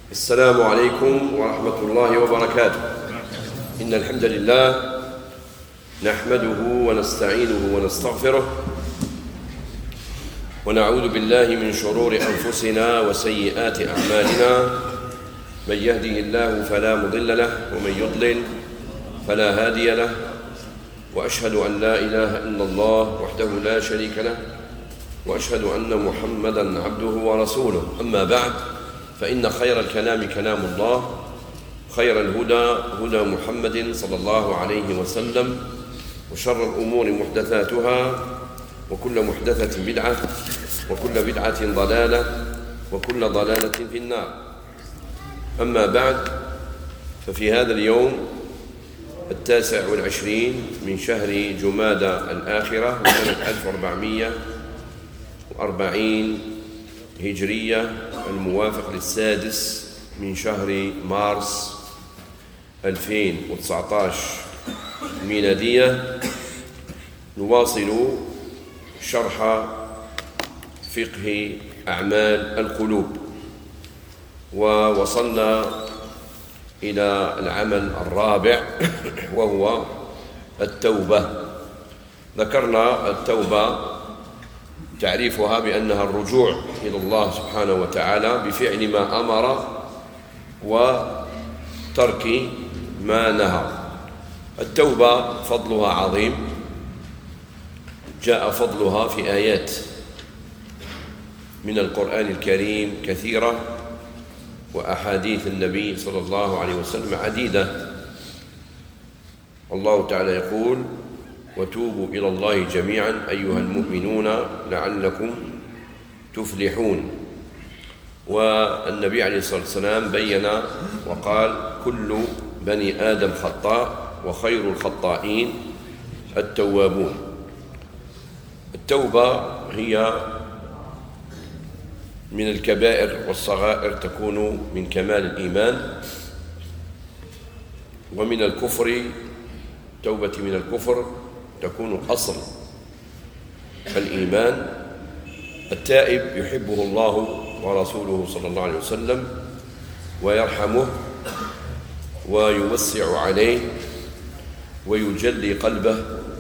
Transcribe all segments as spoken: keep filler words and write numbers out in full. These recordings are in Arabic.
السلام عليكم ورحمة الله وبركاته. إن الحمد لله نحمده ونستعينه ونستغفره ونعوذ بالله من شرور أنفسنا وسيئات أعمالنا. من يهده الله فلا مضل له ومن يضلل فلا هادي له، وأشهد أن لا إله إلا الله وحده لا شريك له، وأشهد أن محمدًا عبده ورسوله. أما بعد، فإن خير الكلام كلام الله، خير الهدى هدى محمد صلى الله عليه وسلم، وشر الأمور محدثاتها، وكل محدثة بدعة، وكل بدعة ضلالة، وكل ضلالة في النار. أما بعد، ففي هذا اليوم التاسع والعشرين من شهر جمادى الآخرة سنة ألف وأربعمائة وأربعين هجرية، الموافق للسادس من شهر مارس ألفين وتسعة عشر ميلادية، نواصل شرح فقه أعمال القلوب، ووصلنا إلى العمل الرابع وهو التوبة. ذكرنا التوبة تعريفها بأنها الرجوع إلى الله سبحانه وتعالى بفعل ما أمر وترك ما نهى. التوبة فضلها عظيم، جاء فضلها في آيات من القرآن الكريم كثيرة، وأحاديث النبي صلى الله عليه وسلم عديدة. الله تعالى يقول: وتوبوا إلى الله جميعا أيها المؤمنون لعلكم تفلحون. والنبي عليه الصلاة والسلام بين وقال: كل بني آدم خطاء وخير الخطائين التوابون. التوبة هي من الكبائر والصغائر، تكون من كمال الإيمان، ومن الكفر توبة من الكفر تكون أصل الإيمان. التائب يحبه الله ورسوله صلى الله عليه وسلم، ويرحمه ويوسع عليه ويجلي قلبه.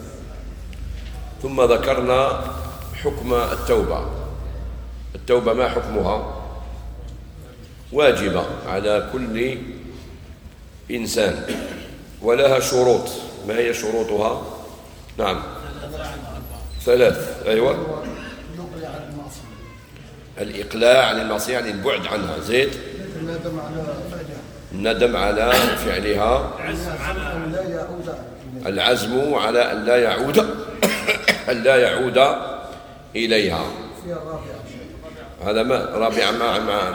ثم ذكرنا حكم التوبة. التوبة ما حكمها؟ واجبة على كل إنسان، ولها شروط. ما هي شروطها؟ نعم، ثلاث. أيوة، الإقلاع عن المعصية، يعني البعد عنها. زيد الندم على فعلها، العزم على أن لا يعود أن لا يعود إليها. هذا ما رابعا مع مع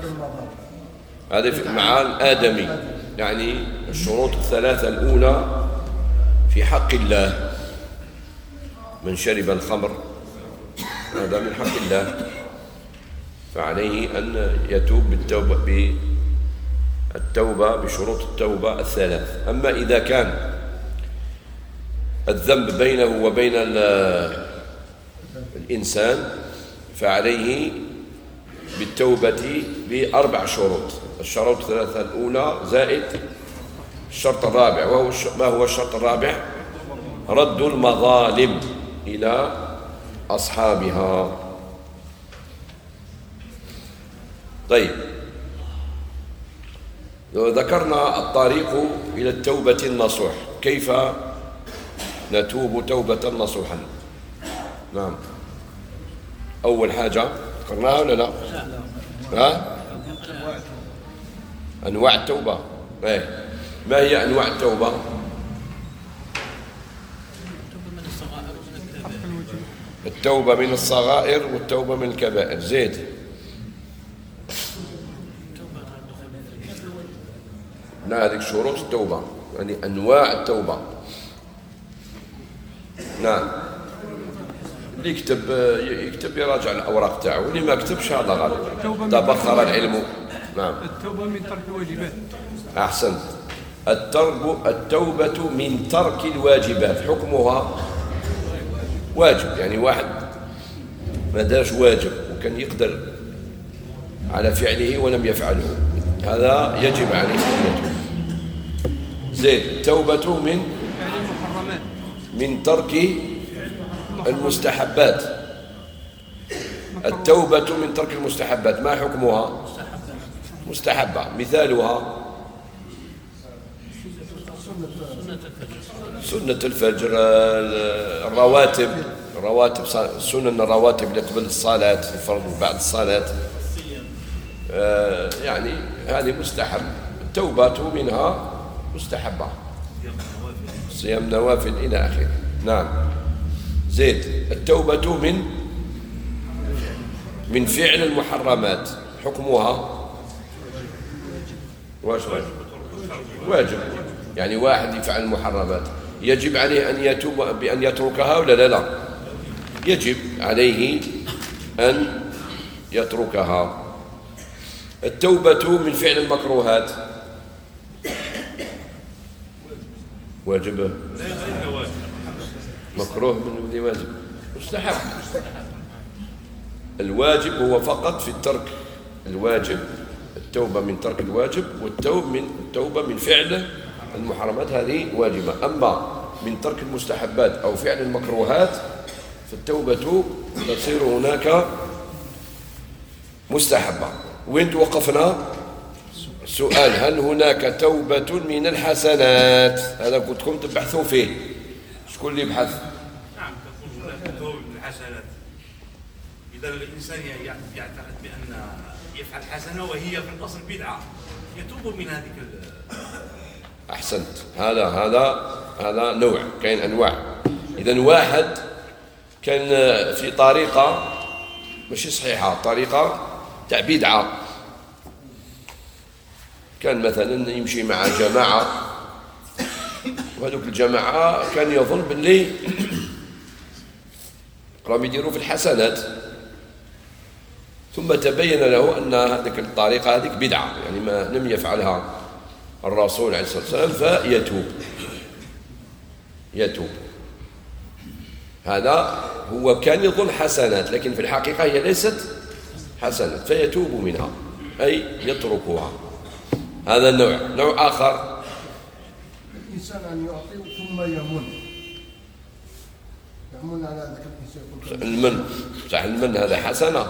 هذا مع الآدمي، يعني الشروط الثلاثة الأولى في حق الله. من شرب الخمر هذا من حق الله، فعليه أن يتوب بالتوبة بالتوبة بشروط التوبة الثلاث. أما إذا كان الذنب بينه وبين الإنسان فعليه بالتوبة بأربع شروط. الشروط الثلاثة الأولى زائد الشرط الرابع. وهو ما هو الشرط الرابع؟ رد المظالم إلى أصحابها. طيب، ذكرنا الطريق إلى التوبة النصوح. كيف نتوب توبة نصوحا؟ نعم، أول حاجة ذكرناها ولا لا؟ ها؟ أنواع التوبة. إيه، ما هي أنواع التوبة؟ التوبة من الصغائر والتوبة من الكبائر. زيد لا، هذه شروط التوبة، يعني أنواع التوبة. نعم، اللي يكتب يكتب يراجع الأوراق تاعو، واللي ما كتبش هذا غلط، تبخر العلم. نعم، التوبة من ترك الواجبات. أحسنت. الترب التوبة من ترك الواجبات. حكمها واجب، يعني واحد ما دارش واجب وكان يقدر على فعله ولم يفعله، هذا يجب عليه أن يتوب. زين، التوبة من من ترك المستحبات. التوبة من ترك المستحبات ما حكمها؟ مستحبة. مثالها سنة الفجر، الرواتب، الرواتب سنن الرواتب اللي قبل الصلاة، الفرض بعد الصلاة، يعني هذه مستحب. التوبة منها مستحبة، صيام نوافل إلى آخره. نعم. زيد، التوبة من من فعل المحرمات حكمها واجب. واجب يعني واحد يفعل المحرمات يجب عليه أن يتوب بأن يتركها ولا لا؟ لا، يجب عليه أن يتركها. التوبة من فعل المكروهات واجب. مكروه من واجب مستحب. الواجب هو فقط في الترك. الواجب التوبة من ترك الواجب، والتوبة من التوبة من فعل المحرمات هذه واجبة. أما من ترك المستحبات أو فعل المكروهات فالتوبة تصير هناك مستحبة. وين توقفنا؟ السؤال: هل هناك توبة من الحسنات؟ هذا كنتم تبحثوا فيه. شكون اللي يبحث؟ نعم، تقول هناك توبة من الحسنات. إذا الإنسان يعتقد بأن يفعل حسنة وهي في الأصل بدعة يتوب من هذه. أحسنت. هذا هذا هذا نوع، كاين أنواع. إذا واحد كان في طريقة ماشي صحيحة، طريقة تاع بدعة، كان مثلا يمشي مع جماعة، وهذوك الجماعة كان يظن باللي راهم يديروا في الحسنات، ثم تبين له أن هذيك الطريقة هذيك بدعة، يعني ما لم يفعلها الرسول عليه الصلاة والسلام، فيتوب. يتوب. هذا هو كان يظن حسنات، لكن في الحقيقة هي ليست حسنات، فيتوب منها أي يتركها. هذا النوع. نوع آخر: الإنسان أن يعطي ثم يمن يمن على ذلك الإنسان. المن صح، المن هذا حسنة؟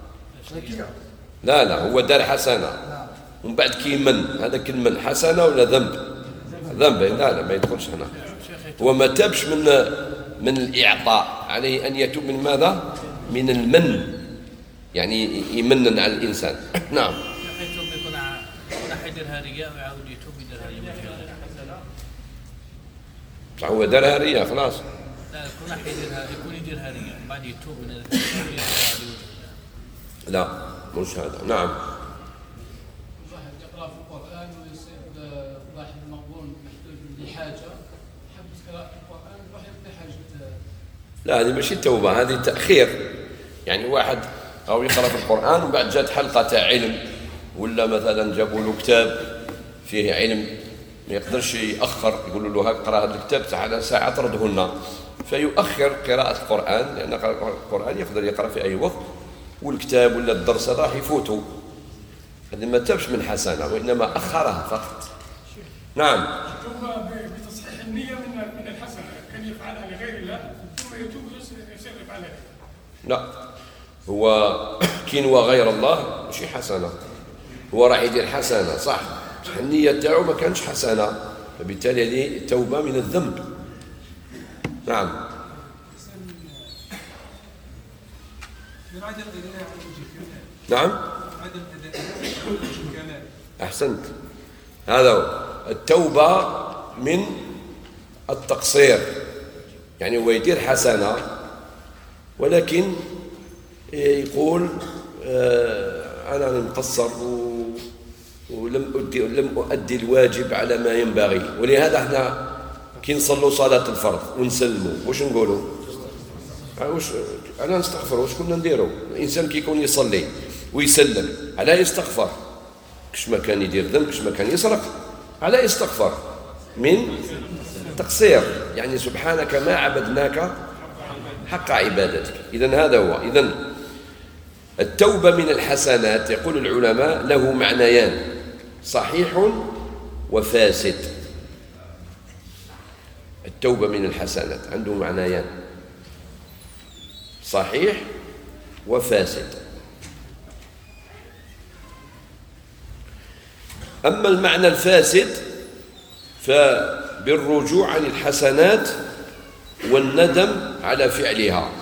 لا لا، هو دار حسنة ومن بعد كيمن، هذاك المن حسنة ولا ذنب؟ ذنب. لا لا، ما يدخلش هنا. هو ما تابش من من الإعطاء، عليه أن يتوب من ماذا؟ من المن، يعني يمنن على الإنسان. نعم. يتوب يكون يكون حيديرها رياء ويعاود يتوب يديرها رياء. هو دارها رياء خلاص. لا، يكون حيديرها يكون يديرها رياء بعد يتوب من الرياء. لا مش هذا. نعم. واحد يقرأ في القرآن ويصيب واحد مغبون محتاج لحاجة، حب قراءة القرآن واحد بحاجة. لا، هذه ماشي توبة، هذه تأخير. يعني واحد أو يقرأ في القرآن وبعد جات حلقة تاع علم، ولا مثلا جابوا له كتاب فيه علم ما يقدرش يأخر، يقولوا له اقرأ هذا الكتاب تاع ساعة تردهن، فيؤخر قراءة القرآن، لأن القرآن يقدر يقرأ في أي وقت، والكتاب ولا الدرس راح يفوتوا. هذا ما تابش من حسنة، وإنما أخرها فقط. نعم. التوبة بتصحيح النية من الحسنة، كان يفعلها لغير الله ثم يتوب يصير يفعلها. لا، هو كينوا غير الله ماشي حسنة، هو راح يدير حسنة صح، النية تاعو ما كانش حسنة، فبالتالي هذه توبة من الذنب. نعم. نعم. أحسنت. هذا هو التوبة من التقصير، يعني هو يدير حسنة ولكن يقول آه أنا مقصر ولم أدي, لم أؤدي الواجب على ما ينبغي، ولهذا احنا كي نصلوا صلاة الفرض ونسلموا واش نقولوا؟ واش أنا نستغفر، واش كنا نديروا؟ الإنسان كي يكون يصلي ويسلم على يستغفر، كش ما كان يدير ذنب، كش ما كان يسرق، على يستغفر من تقصير، يعني سبحانك ما عبدناك حق عبادتك. إذن هذا هو. إذن التوبة من الحسنات يقول العلماء له معنيان. صحيح وفاسد. التوبة من الحسنات عنده معنيان، صحيح وفاسد. أما المعنى الفاسد فبالرجوع عن الحسنات والندم على فعلها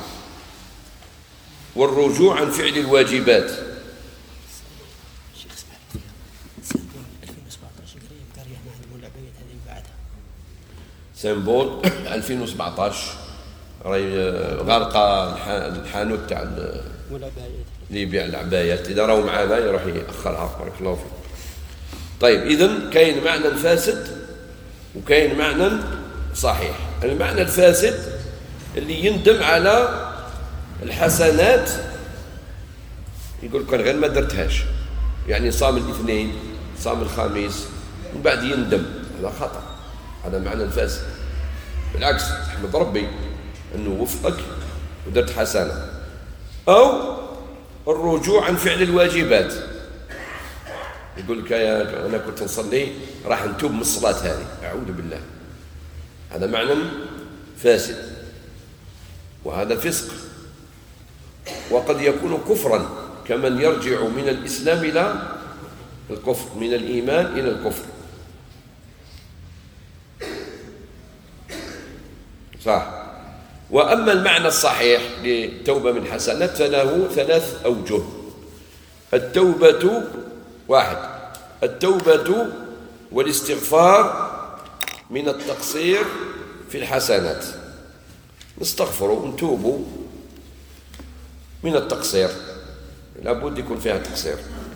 والرجوع عن فعل الواجبات. سيمبول ألفين وسبعطاش راهي غارقة الحانوت تاع اللي يبيع العبايات، إذا راهو معانا يروح يأخرها. بارك الله فيك. طيب، إذن كاين معنى فاسد وكاين معنى صحيح. المعنى الفاسد اللي يندم على الحسنات، يقول كان غير ما درتهاش، يعني صام الاثنين صام الخميس ومن بعد يندم، هذا خطأ، هذا معنى الفاسد. بالعكس، احمد ربي أنه وفقك ودرت حسنة. أو الرجوع عن فعل الواجبات، يقول لك يا أنا كنت نصلي راح نتوب من الصلاة هذه، أعوذ بالله، هذا معنى فاسد وهذا فسق، وقد يكون كفرا كمن يرجع من الإسلام إلى الكفر، من الإيمان إلى الكفر. صح. وأما المعنى الصحيح للتوبة من حسنات فله ثلاث أوجه. التوبة واحد، التوبة والاستغفار من التقصير في الحسنات، نستغفروا ونتوبوا من التقصير، لابد يكون فيها تقصير.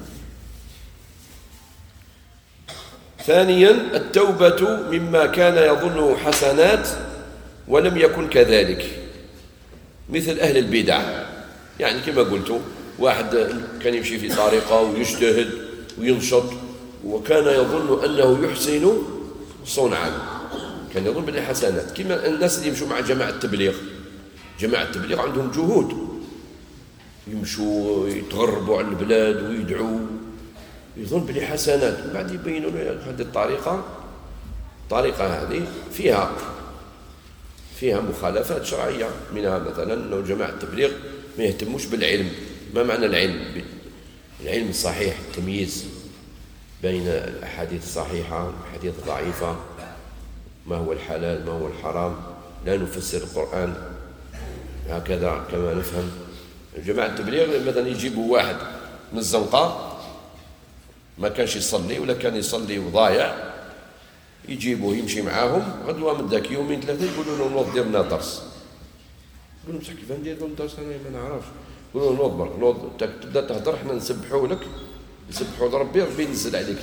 ثانيا، التوبة مما كان يظنه حسنات ولم يكن كذلك، مثل أهل البدع. يعني كما قلت، واحد كان يمشي في طريقة ويجتهد وينشط وكان يظن أنه يحسن صنعا، كان يظن بأنه حسنات، كما الناس اللي يمشوا مع جماعة التبليغ. جماعة التبليغ عندهم جهود، يمشوا يتغربوا على البلاد ويدعوا، يظن بأنه حسنات، بعد يبينوا له هذه الطريقة، الطريقة هذه فيها فيها مخالفات شرعية، منها مثلا أنه جماعة التبليغ ما يهتموش بالعلم. ما معنى العلم؟ العلم الصحيح، التمييز بين الأحاديث الصحيحة والأحاديث الضعيفة، ما هو الحلال ما هو الحرام. لا نفسر القرآن هكذا كما نفهم. جماعة التبليغ مثلا يجيبوا واحد من الزنقة ما كانش يصلي ولا كان يصلي وضايع، يجيبوه يمشي معاهم غدوة من ذاك يومين ثلاثة، يقولوا له نوض دير لنا درس. يقولوا بصح كيف ندير لهم درس أنا ما نعرفش. يقولوا له نوض برك، نوض تبدا تهضر حنا نسبحوا لك، نسبحوا لربي، ربي ينزل عليك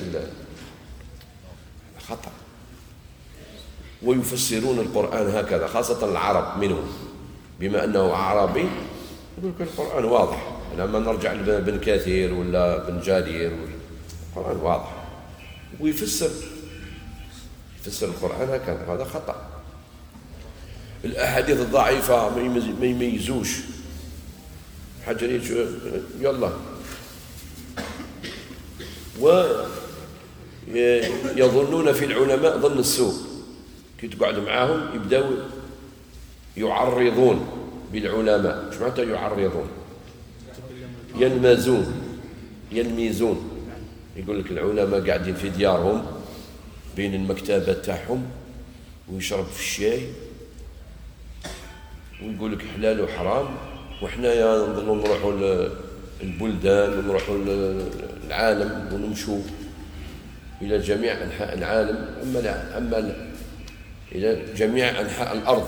خطأ. ويفسرون القرآن هكذا، خاصة العرب منهم، بما أنه أعرابي يقول لك القرآن واضح. لما نرجع لابن كثير ولا بن جرير، القرآن واضح، ويفسر يفسر القرآن هكذا، هذا خطأ. الأحاديث الضعيفة ما يميزوش، حجر يلا، ويظنون في العلماء ظن السوء، كي تقعد معاهم يبداو يعرضون بالعلماء. ايش معناتها يعرضون؟ ينمازون ينميزون. يقول لك العلماء قاعدين في ديارهم بين المكتبات تاعهم ويشرب في الشاي ويقول لك حلال وحرام، وحنايا نظلوا نروحوا البلدان ونروحوا العالم ونمشوا إلى جميع أنحاء العالم، أما أما إلى جميع أنحاء الأرض.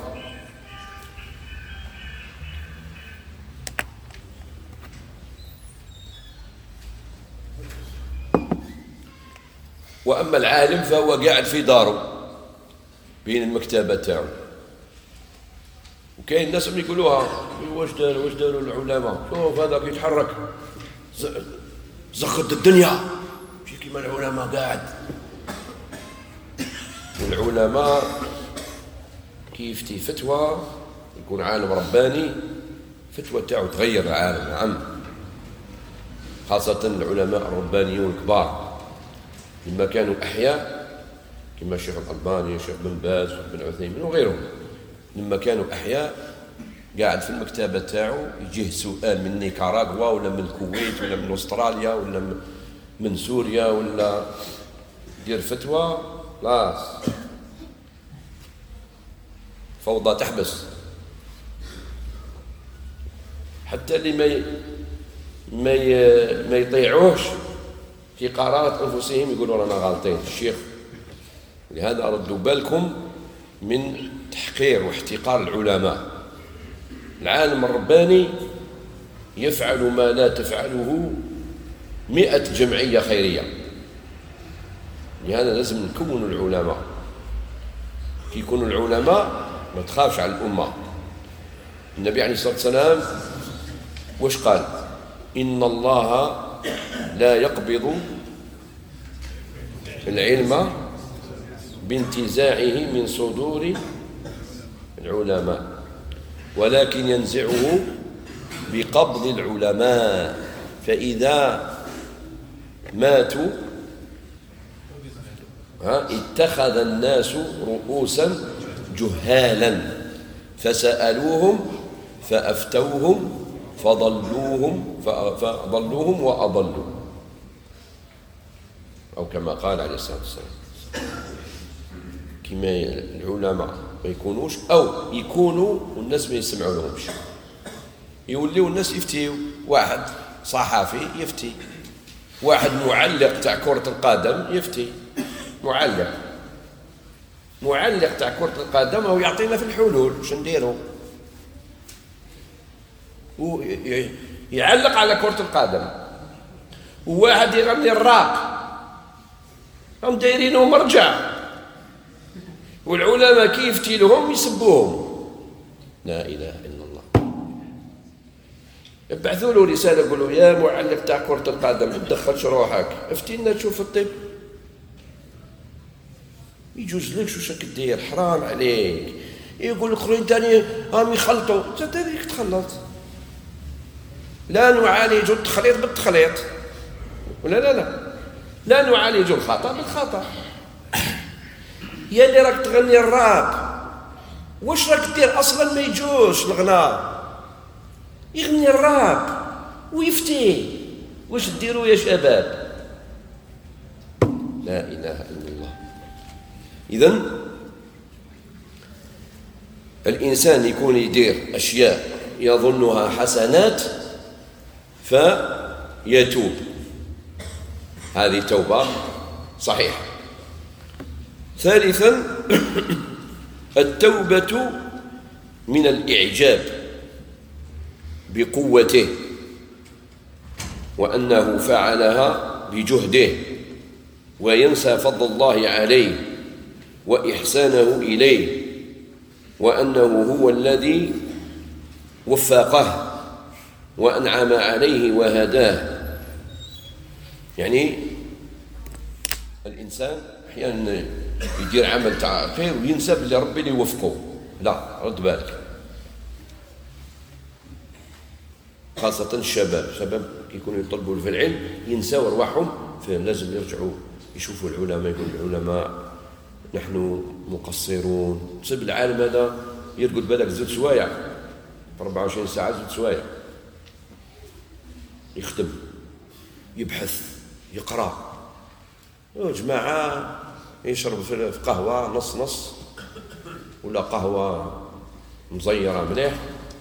وأما العالم فهو قاعد في داره بين المكتبات تاعو. وكاين الناس اللي يقولوها واش داروا واش داروا العلماء، شوف هذاك يتحرك زخد الدنيا، ماشي كيما العلماء قاعد. والعلماء كي يفتي فتوى يكون عالم رباني، فتوى تاعو تغير العالم. نعم، خاصة العلماء الربانيون الكبار لما كانوا أحياء كما الشيخ الألباني الشيخ بن باز بن عثيمين وغيرهم، لما كانوا أحياء قاعد في المكتبة تاعو يجيه سؤال من نيكاراغوا ولا من الكويت ولا من أستراليا ولا من سوريا ولا دير فتوى، خلاص فوضى تحبس. حتى اللي ما ما ما يطيعوش في قرارات أنفسهم يقولوا رانا غالطين. الشيخ لهذا ردوا بالكم من تحقير واحتقار العلماء. العالم الرباني يفعل ما لا تفعله مئة جمعية خيرية. لهذا لازم نكون العلماء. كي يكونوا العلماء ما تخافش على الأمة. النبي عليه الصلاة والسلام وش قال؟ إن الله لا يقبض العلم بانتزاعه من صدور العلماء ولكن ينزعه بقبض العلماء، فإذا ماتوا اتخذ الناس رؤوسا جهالا فسألوهم فأفتوهم فضلوهم فضلوهم وأضلوا، أو كما قال عليه الصلاة والسلام. كما العلماء ما يكونوش أو يكونوا والناس ما يسمعوا لهمش، يوليوا الناس يفتيوا. واحد صحفي يفتي، واحد معلق تاع كرة القدم يفتي، معلق معلق تاع كرة القدم أو يعطينا في الحلول واش نديروا، يعلق على كرة القدم. وواحد يغني الراق هم دايرينه مرجع، والعلماء كيف يفتي لهم يسبوهم. لا إله إلا الله. ابعثوا له رسالة قولوا يا معلق تاع كرة القدم ما تدخلش روحك، افتينا تشوف الطب. يجوز لك شو راك دير، حرام عليك. يقول الاخرين ثاني هم يخلطوا، انت هذيك تخلط. لا نعالج التخليط بالتخليط، ولا لا لا لا نعالج الخطأ بالخطأ. يا اللي راك تغني الراب واش راك دير اصلا؟ ما يجوش الغناء. يغني الراب ويفتي، واش ديروا يا شباب؟ لا اله الا الله. اذن الانسان يكون يدير اشياء يظنها حسنات فيتوب، هذه توبه صحيحه. ثالثا التوبة من الإعجاب بقوته وأنه فعلها بجهده وينسى فضل الله عليه وإحسانه إليه وأنه هو الذي وفقه وأنعم عليه وهداه. يعني الإنسان أحيانا يدير عمل تاع خير وينسى بلي ربي اللي يوفقه. لا، رد بالك، خاصة الشباب. الشباب يكونوا يطلبوا في العلم ينساو أرواحهم، فلازم يرجعوا يشوفوا العلماء، يقول العلماء نحن مقصرون. سب العالم هذا يرقد بالك زوج سوايع في أربعة وعشرين ساعة، زوج سوايع يخدم يبحث يقرأ. يا جماعة يشرب في قهوة نص نص ولا قهوة مزيرة مليح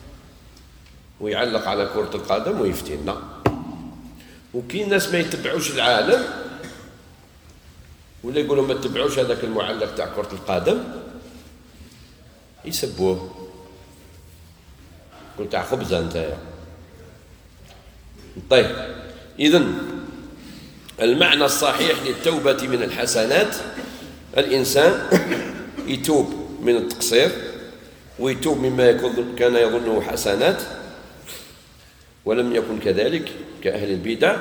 ويعلق على كرة القدم ويفتينا. وكي الناس ما يتبعوش العالم ولا يقولوا ما تتبعوش هذاك المعلق تاع كرة القدم يسبوه، قلت تاع خبزة انت. طيب، إذن المعنى الصحيح للتوبة من الحسنات الإنسان يتوب من التقصير ويتوب مما كان يظنه حسنات ولم يكن كذلك كأهل البدع،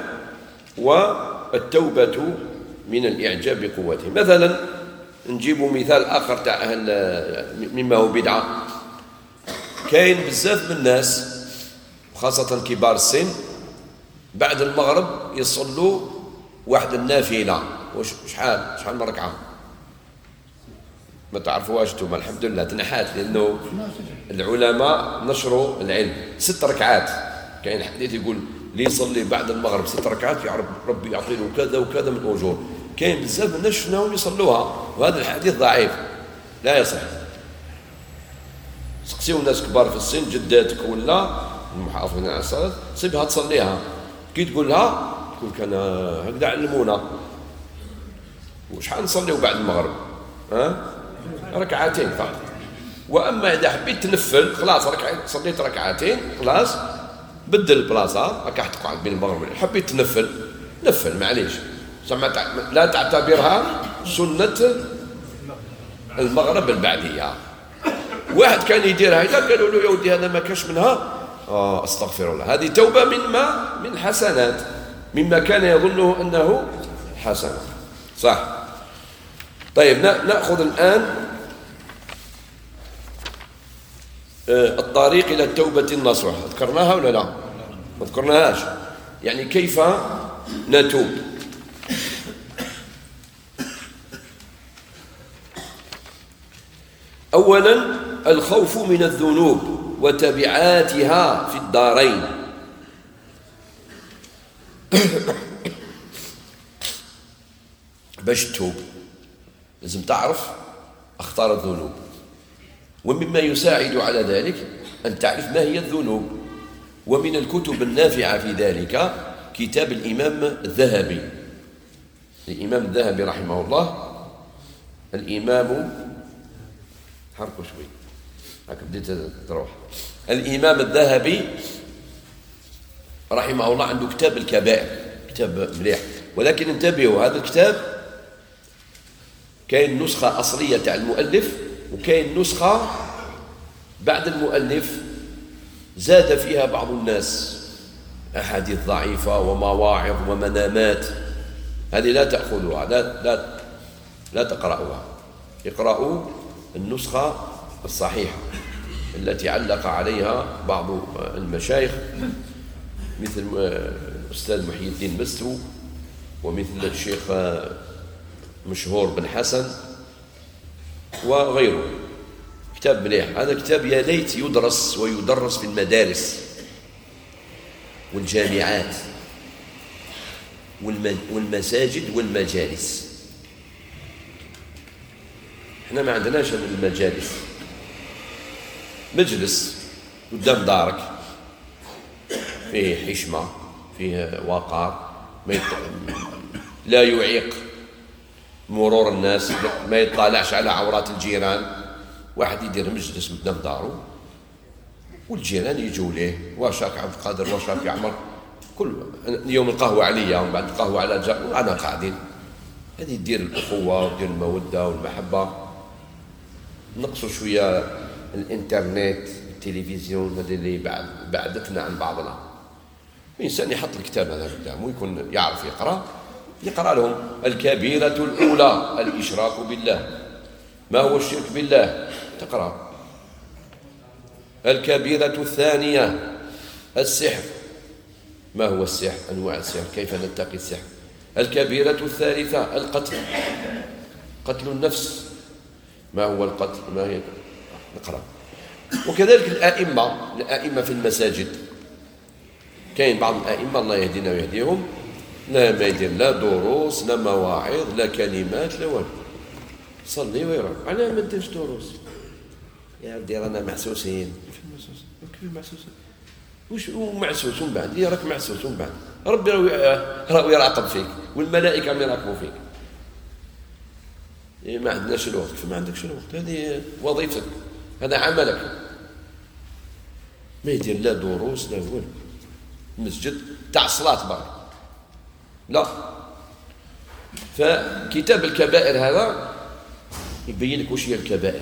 والتوبة من الإعجاب بقوته. مثلا نجيب مثال آخر تاع أهل مما هو بدعة. كاين بزاف من الناس خاصة كبار السن بعد المغرب يصلوا واحد النافلة واش شحال شحال من ركعة ما تعرفوهاش انتم؟ الحمد لله تنحات، لأنه العلماء نشروا العلم. ست ركعات، كاين حديث يقول اللي يصلي بعد المغرب ست ركعات يعرف ربي يعطي له كذا وكذا من أجور. كاين بزاف من الناس شفناهم يصلوها، وهذا الحديث ضعيف لا يصح. سقسيو الناس كبار في السن، جداتك ولا المحافظين على الصلاة، سيبها تصليها. كي تقول لها تقول كان هكذا علمونا. وشحال نصليو بعد المغرب؟ ها؟ ركعتين فقط. واما اذا حبيت تنفل خلاص ركعتين، صليت ركعتين خلاص بدل البلاصه، راك تقعد بين المغرب. حبيت تنفل نفل معليش، لا تعتبرها سنه المغرب البعديه. واحد كان يديرها هكذا قالوا له يا ودي هذا ما كاش منها، اه استغفر الله، هذه توبه مما من حسنات، مما كان يظنه انه حسنه. صح. طيب ناخذ الان الطريق الى التوبه النصوح. ذكرناها ولا لا؟ ما ذكرناهاش. يعني كيف نتوب. اولا الخوف من الذنوب وتبعاتها في الدارين. باش تتوب لازم تعرف أخطار الذنوب، ومما يساعد على ذلك أن تعرف ما هي الذنوب. ومن الكتب النافعة في ذلك كتاب الإمام الذهبي. الإمام الذهبي رحمه الله، الإمام حركوا شوي هاك بديت تروح. الإمام الذهبي رحمه الله عنده كتاب الكبائر، كتاب مليح. ولكن انتبهوا، هذا الكتاب كاين نسخة أصلية تاع المؤلف، وكاين نسخة بعد المؤلف زاد فيها بعض الناس أحاديث ضعيفة ومواعظ ومنامات. هذه لا تأخذوها، لا لا لا تقرأوها. اقرأوا النسخة الصحيحة التي علق عليها بعض المشايخ مثل الأستاذ محي الدين مستو، ومثل الشيخ مشهور بن حسن وغيره. كتاب مليح. هذا كتاب يا ليت يدرس ويدرس في المدارس والجامعات والمساجد والمجالس. احنا ما عندناش المجالس. مجلس قدام دارك فيه حشمة، فيه وقار، لا يعيق مرور الناس، ما يطالعش على عورات الجيران. واحد يدير مجلس قدام دارو والجيران يجوا ليه، واش راك عبد القادر، واش راك يعمر، كل يوم القهوة عليا ومن بعد القهوة على جار وأنا قاعدين. هذه تدير الأخوة وتدير المودة والمحبة. نقصوا شوية الإنترنت التلفزيون، هذا اللي بعد بعدتنا عن بعضنا. الإنسان يحط الكتاب هذا قدامه ويكون يعرف يقرأ، يقرأ لهم. الكبيرة الأولى الإشراك بالله. ما هو الشرك بالله؟ تقرأ. الكبيرة الثانية السحر. ما هو السحر؟ أنواع السحر، كيف نتقي السحر. الكبيرة الثالثة القتل، قتل النفس. ما هو القتل؟ ما هي؟ نقرأ. وكذلك الآئمة، الآئمة في المساجد. كاين بعض الآئمة الله يهدينا ويهديهم، لا ما يدير لا دروس لا مواعظ لا كلمات لا والو، صلي ويروح. على ما نديرش دروس يا ودي رانا محسوسين. كيف محسوسين؟ وش ومعسوس ومن بعد راك معسوس ومن بعد ربي راه يراقب فيك والملائكة عم يراقبوا فيك. إيه ما عندناش الوقت. ما عندكش الوقت، هذه وظيفتك، هذا عملك. ما يدير لا دروس لا والو. مسجد تاع الصلاة برك لا. فكتاب الكبائر هذا يبين لك وش هي الكبائر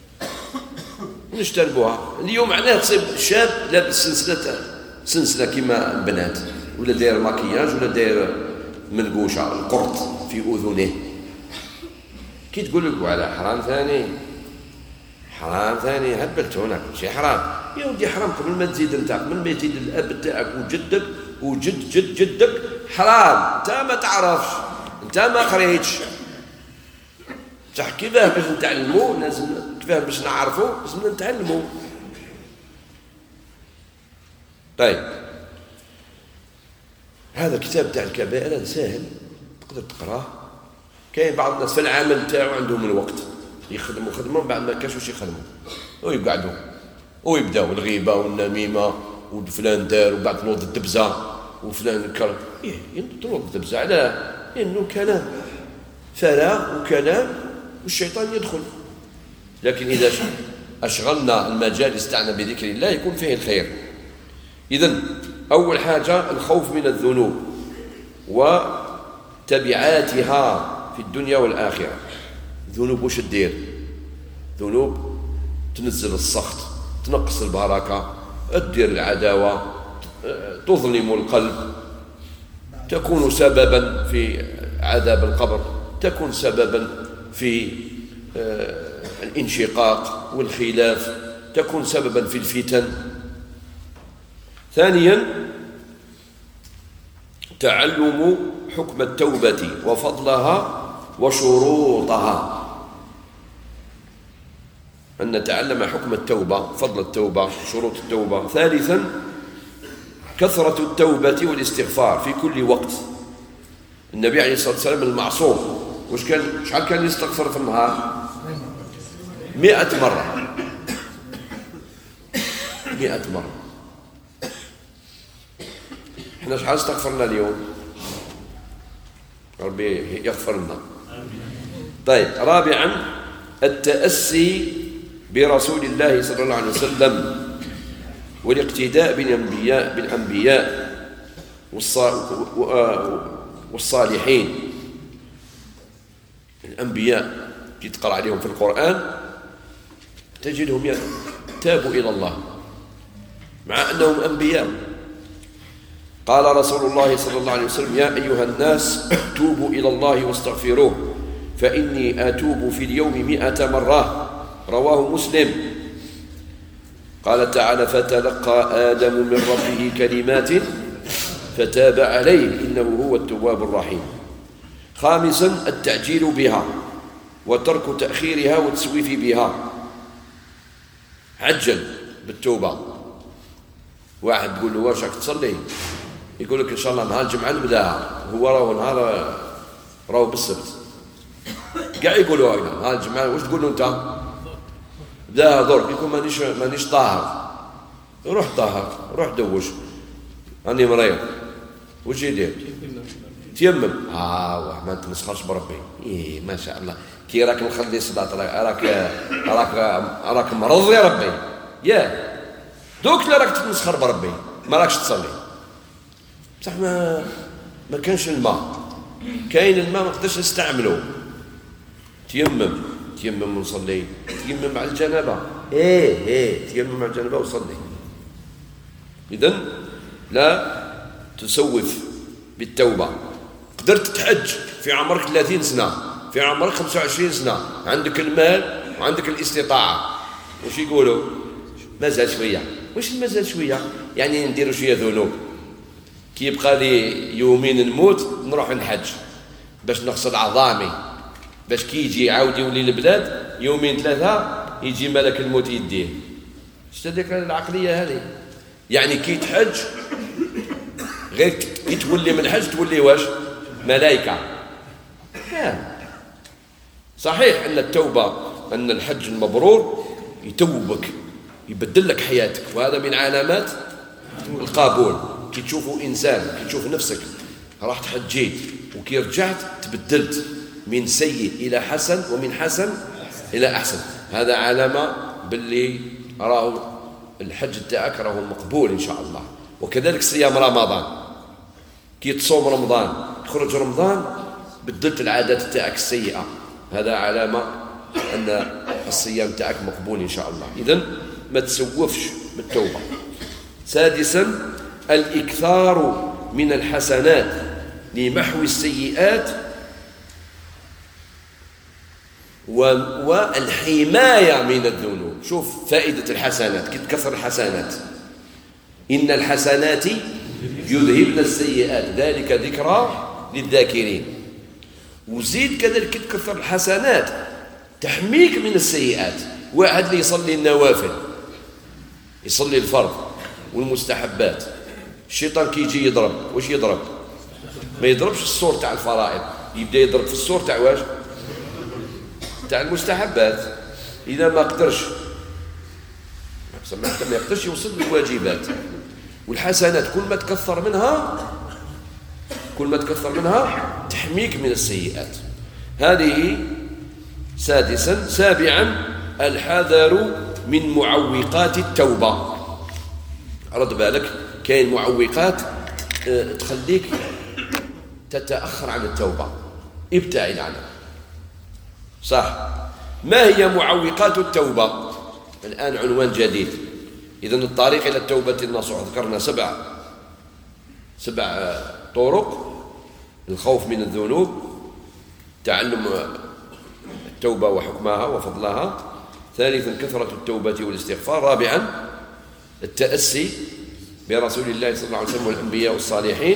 ونجتنبوها. اليوم معناه تصيب شاب لابس سلسلة سلسلة كما البنات، ولا داير ماكياج، ولا داير منقوشة القرط في أذنه. كي تقول لك على حرام ثاني، حرام ثاني هبلتونا كل شيء حرام. يا ودي حرام قبل ما تزيد انت، قبل ما يزيد الاب تاعك وجدك وجد جد جدك حرام. انت ما تعرفش، انت ما قريتش. صح كيفاه باش نتعلموا لازم كيفاه باش نعرفوا لازم نتعلموا. طيب هذا الكتاب تاع الكبائر هذا ساهل تقدر تقراه. كاين بعض الناس في العمل تاعو عندهم الوقت يخدموا خدمه بعد ما كاش واش يخدموا ويقعدوا ويبداو الغيبه والنميمه وفلان دار وبعد نوض الدبزه وفلان كر ايه ينوض الدبزه علاه؟ لانه كلام فراغ وكلام والشيطان يدخل. لكن اذا اشغلنا المجالس تاعنا بذكر الله يكون فيه الخير. اذن اول حاجه الخوف من الذنوب وتبعاتها في الدنيا والاخره. ذنوب واش دير؟ ذنوب تنزل السخط، تنقص البركه، تدير العداوه، تظلم القلب، تكون سببا في عذاب القبر، تكون سببا في الانشقاق والخلاف، تكون سببا في الفتن. ثانيا تعلم حكم التوبة وفضلها وشروطها، أن نتعلم حكم التوبة، فضل التوبة، شروط التوبة. ثالثا كثرة التوبة والاستغفار في كل وقت. النبي عليه الصلاة والسلام المعصوم وش كان شحال كان يستغفر في النهار؟ مئة مرة. مئة مرة. احنا شحال استغفرنا اليوم؟ ربي يغفر لنا. طيب رابعا التأسي برسول الله صلى الله عليه وسلم والاقتداء بالأنبياء بالأنبياء والصالحين. الأنبياء كي تقرأ عليهم في القرآن تجدهم تابوا إلى الله مع أنهم أنبياء. قال رسول الله صلى الله عليه وسلم يا أيها الناس توبوا إلى الله واستغفروه فإني أتوب في اليوم مئة مرة. رواه مسلم. قال تعالى فتلقى آدم من ربه كلمات فتاب عليه إنه هو التواب الرحيم. خامسا التعجيل بها وترك تأخيرها والتسويف بها. عجل بالتوبة. واحد تقول له واش راك تصلي؟ يقول لك إن شاء الله نهار الجمعة نبداها، هو راهو نهار راهو بالسبت كاع يقولوا هنا نهار الجمعة. واش تقول له أنت؟ بداها درك. يقول مانيش مانيش طاهر. روح طاهر، روح دوش. راني مريض. واش يدير؟ تيمم. اه ما تمسخرش بربي. ايه ما شاء الله كي راك مخلي صلاة راك راك راك مرض يا ربي. يا دوك لا راك تتمسخر بربي ما راكش تصلي. بصح ما ما كانش الماء. كاين الماء ما نقدرش نستعملو. تيمم تيمم ونصلي. تيمم على الجنابه. ايه ايه تيمم على الجنابه وصلي. اذن لا تسوف بالتوبه. قدرت تحج في عمرك ثلاثين سنه، في عمرك خمسة وعشرين سنه، عندك المال وعندك الاستطاعه، واش يقولوا؟ مازال شويه. واش مازال شويه؟ يعني نديروا شويه ذنوب. كي يبقى لي يومين نموت نروح نحج باش نغسل عظامي، باش كي يجي يعاود يولي البلاد يومين ثلاثه يجي ملك الموت يديه. شفت هذيك العقليه هذه؟ يعني كي تحج غير كي تولي من الحج تولي واش؟ ملائكه. صحيح ان التوبه ان الحج المبرور يتوبك يبدل لك حياتك، وهذا من علامات القبول. كي تشوفوا انسان، كي تشوف نفسك رحت حجيت وكي رجعت تبدلت من سيء الى حسن ومن حسن الى احسن، هذا علامه باللي راهو الحج تاعك راهو مقبول ان شاء الله. وكذلك صيام رمضان، كي تصوم رمضان تخرج رمضان بدلت العادات تاعك السيئه، هذا علامه ان الصيام تاعك مقبول ان شاء الله. اذن ما تسوفش بالتوبه. سادسا الإكثار من الحسنات لمحو السيئات والحماية من الذنوب. شوف فائدة الحسنات كي تكثر الحسنات. إن الحسنات يذهبن السيئات ذلك ذكرى للذاكرين. وزيد كذلك تكثر الحسنات تحميك من السيئات. واحد اللي يصلي النوافل، يصلي الفرض والمستحبات، الشيطان كي يجي يضرب واش يضرب؟ ما يضربش الصور تاع الفرائض، يبدا يضرب في الصور تاع واش؟ تاع المستحبات. اذا ما قدرش ما يقدرش يوصل للواجبات والحسنات، كل ما تكثر منها كل ما تكثر منها تحميك من السيئات. هذه سادسا. سابعا الحذر من معوقات التوبة. رد بالك كاين معوقات تخليك تتأخر عن التوبة، ابتعد عنها. صح. ما هي معوقات التوبة؟ الآن عنوان جديد. إذن الطريق إلى التوبة النصوح. ذكرنا سبع سبع طرق: الخوف من الذنوب، تعلم التوبة وحكمها وفضلها، ثالثا كثرة التوبة والاستغفار، رابعا التأسي برسول الله صلى الله عليه وسلم والأنبياء والصالحين،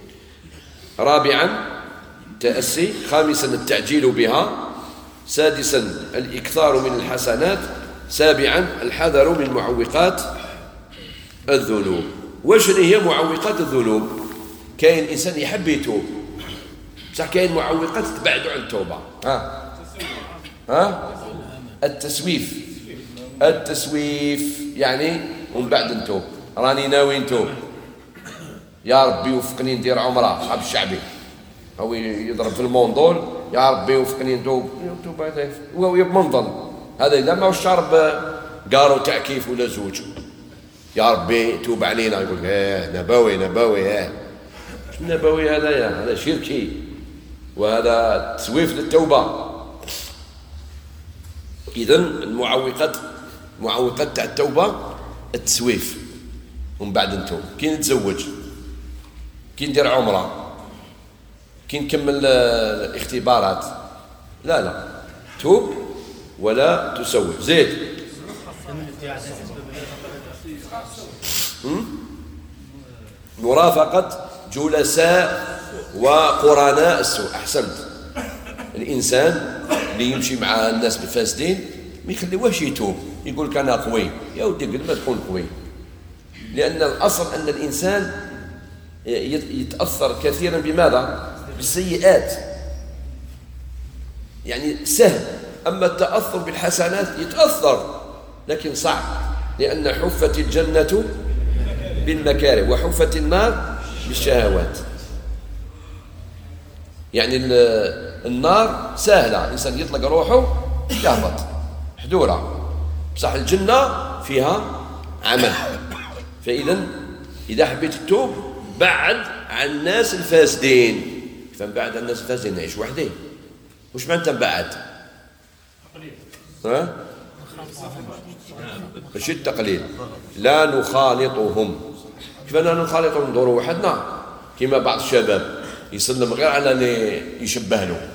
رابعا التأسي، خامسا التعجيل بها، سادسا الإكثار من الحسنات، سابعا الحذر من معوقات الذنوب. وش هي معوقات الذنوب؟ كاين إنسان يحب يتوب بصح كاين معوقات تبعدوا عن التوبة. ها ها التسويف. التسويف يعني ومن بعد نتوب، راني ناوي نتوب، يا ربي وفقني ندير عمره. صاحب الشعبي هو يضرب في الموندول، يا ربي وفقني نتوب، يتوب هذا هو يمنظل. هذا إذا ما هوش شارب قارو تاع كيف ولا زوج، يا ربي توب علينا، يقول اه نبوي نبوي اه مش نبوي هذا، يا هذا شركي وهذا تسويف للتوبة. إذن المعوقات معوقات تاع التوبة التسويف ومن بعد نتوب. كي نتزوج، كي ندير عمره، كي نكمل الاختبارات، لا لا توب ولا تسوف. زيد مرافقة جلساء وقرناء السوء. أحسنت. الإنسان اللي يمشي مع الناس الفاسدين ما يخليوهش يتوب، يقول لك أنا قوي. يا ودي قل ما تكون قوي، لأن الأصل أن الإنسان يتأثر كثيرا بماذا؟ بالسيئات. يعني سهل، أما التأثر بالحسنات يتأثر لكن صعب، لأن حفت الجنة بالمكاره وحفت النار بالشهوات. يعني النار سهلة، الإنسان يطلق روحه يهبط حدورة، بصح الجنة فيها عمل. فإذا إذا حبيت تتوب بعد عن الناس الفاسدين. فنبعد عن الناس الفاسدين نعيش وحدي. وش معنى نبعد؟ ها؟ ماشي التقليد، لا نخالطهم. كيف لا نخالطهم؟ ندوروا وحدنا كما بعض الشباب يسلم غير على اللي يشبه له،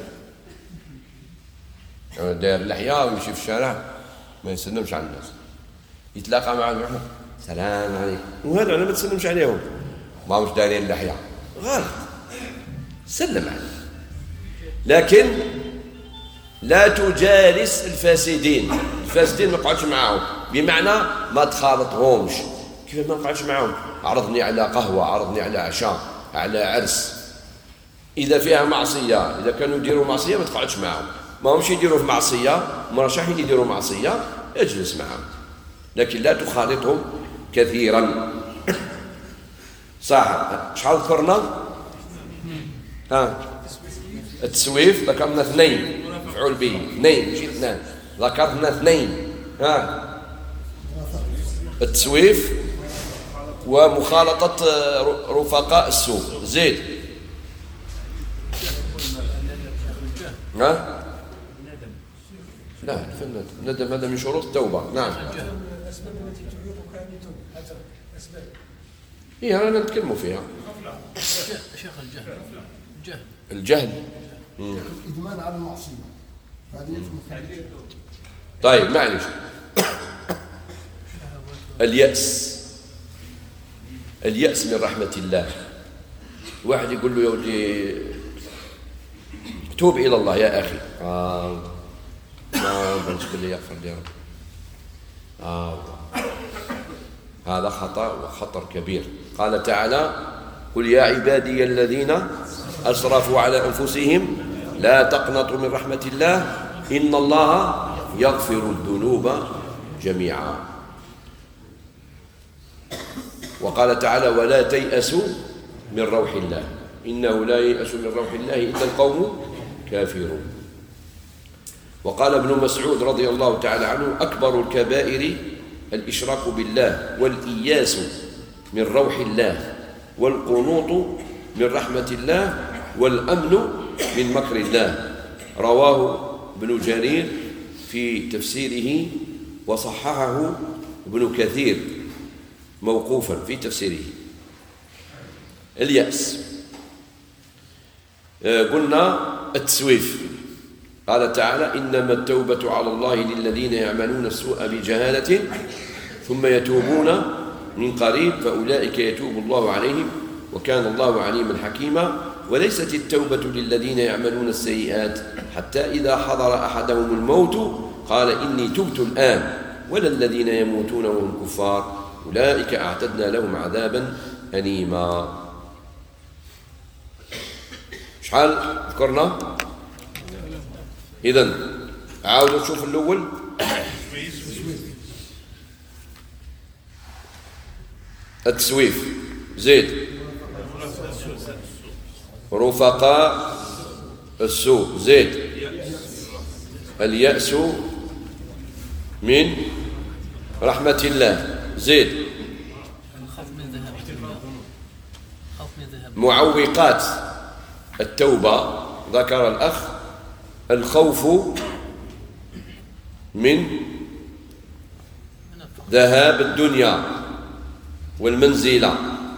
داير اللحية ويمشي في الشارع ما يسلمش على الناس، يتلاقى معهم يقول سلام عليكم، وهذا أنا ما تسلمش عليهم، ما همش دايرين اللحية. غلط، سلم عليه، لكن لا تجالس الفاسدين. الفاسدين ما تقعدش معاهم، بمعنى ما تخالطهمش. كيف ما نقعدش معاهم؟ عرضني على قهوة، عرضني على عشاء، على عرس. إذا فيها معصية، إذا كانوا يديروا معصية ما تقعدش معاهم. ما همش يديروا في معصية، مرشحين يديروا معصية، اجلس معهم، لكن لا تخالطهم كثيرا. صح. شحال ذكرنا؟ ها التسويف ذكرنا اثنين، مفعول به اثنين ماشي اثنان، ذكرنا اثنين. ها التسويف ومخالطة رفقاء السوء. زيد. ها لا الندم، الندم هذا من شروط التوبة. نعم. الأسباب التي تعيقك أن يتوب، هذا أسباب. هي أنا نتكلم فيها. شيخ الجهل. الجهل. الجهل. الإدمان على المعصية هذه يدخل. طيب معلش. اليأس، اليأس من رحمة الله. واحد يقول له يا ولدي توب إلى الله يا أخي. آه ما بنش باللي يغفر لي رب. آه هذا خطأ وخطر كبير. قال تعالى: قل يا عبادي الذين أسرفوا على أنفسهم لا تقنطوا من رحمة الله إن الله يغفر الذنوب جميعا. وقال تعالى: ولا تيأسوا من روح الله إنه لا ييأس من روح الله إلا القوم كافرون. وقال ابن مسعود رضي الله تعالى عنه: أكبر الكبائر الإشراك بالله والإياس من روح الله والقنوط من رحمة الله والأمن من مكر الله. رواه ابن جرير في تفسيره وصححه ابن كثير موقوفا في تفسيره. اليأس قلنا التسويف. قال تعالى: إنما التوبة على الله للذين يعملون السوء بجهالة ثم يتوبون من قريب فأولئك يتوب الله عليهم وكان الله عليما حكيما. وليست التوبة للذين يعملون السيئات حتى إذا حضر أحدهم الموت قال إني تبت الآن ولا الذين يموتون وهم كفار أولئك أعتدنا لهم عذابا أليما. شحال ذكرنا؟ إذن عاودوا نشوف الأول. التسويف زيد رفقاء السوء زيد اليأس من رحمة الله زيد معوقات التوبة ذكر الأخ الخوف من ذهاب الدنيا والمنزلة.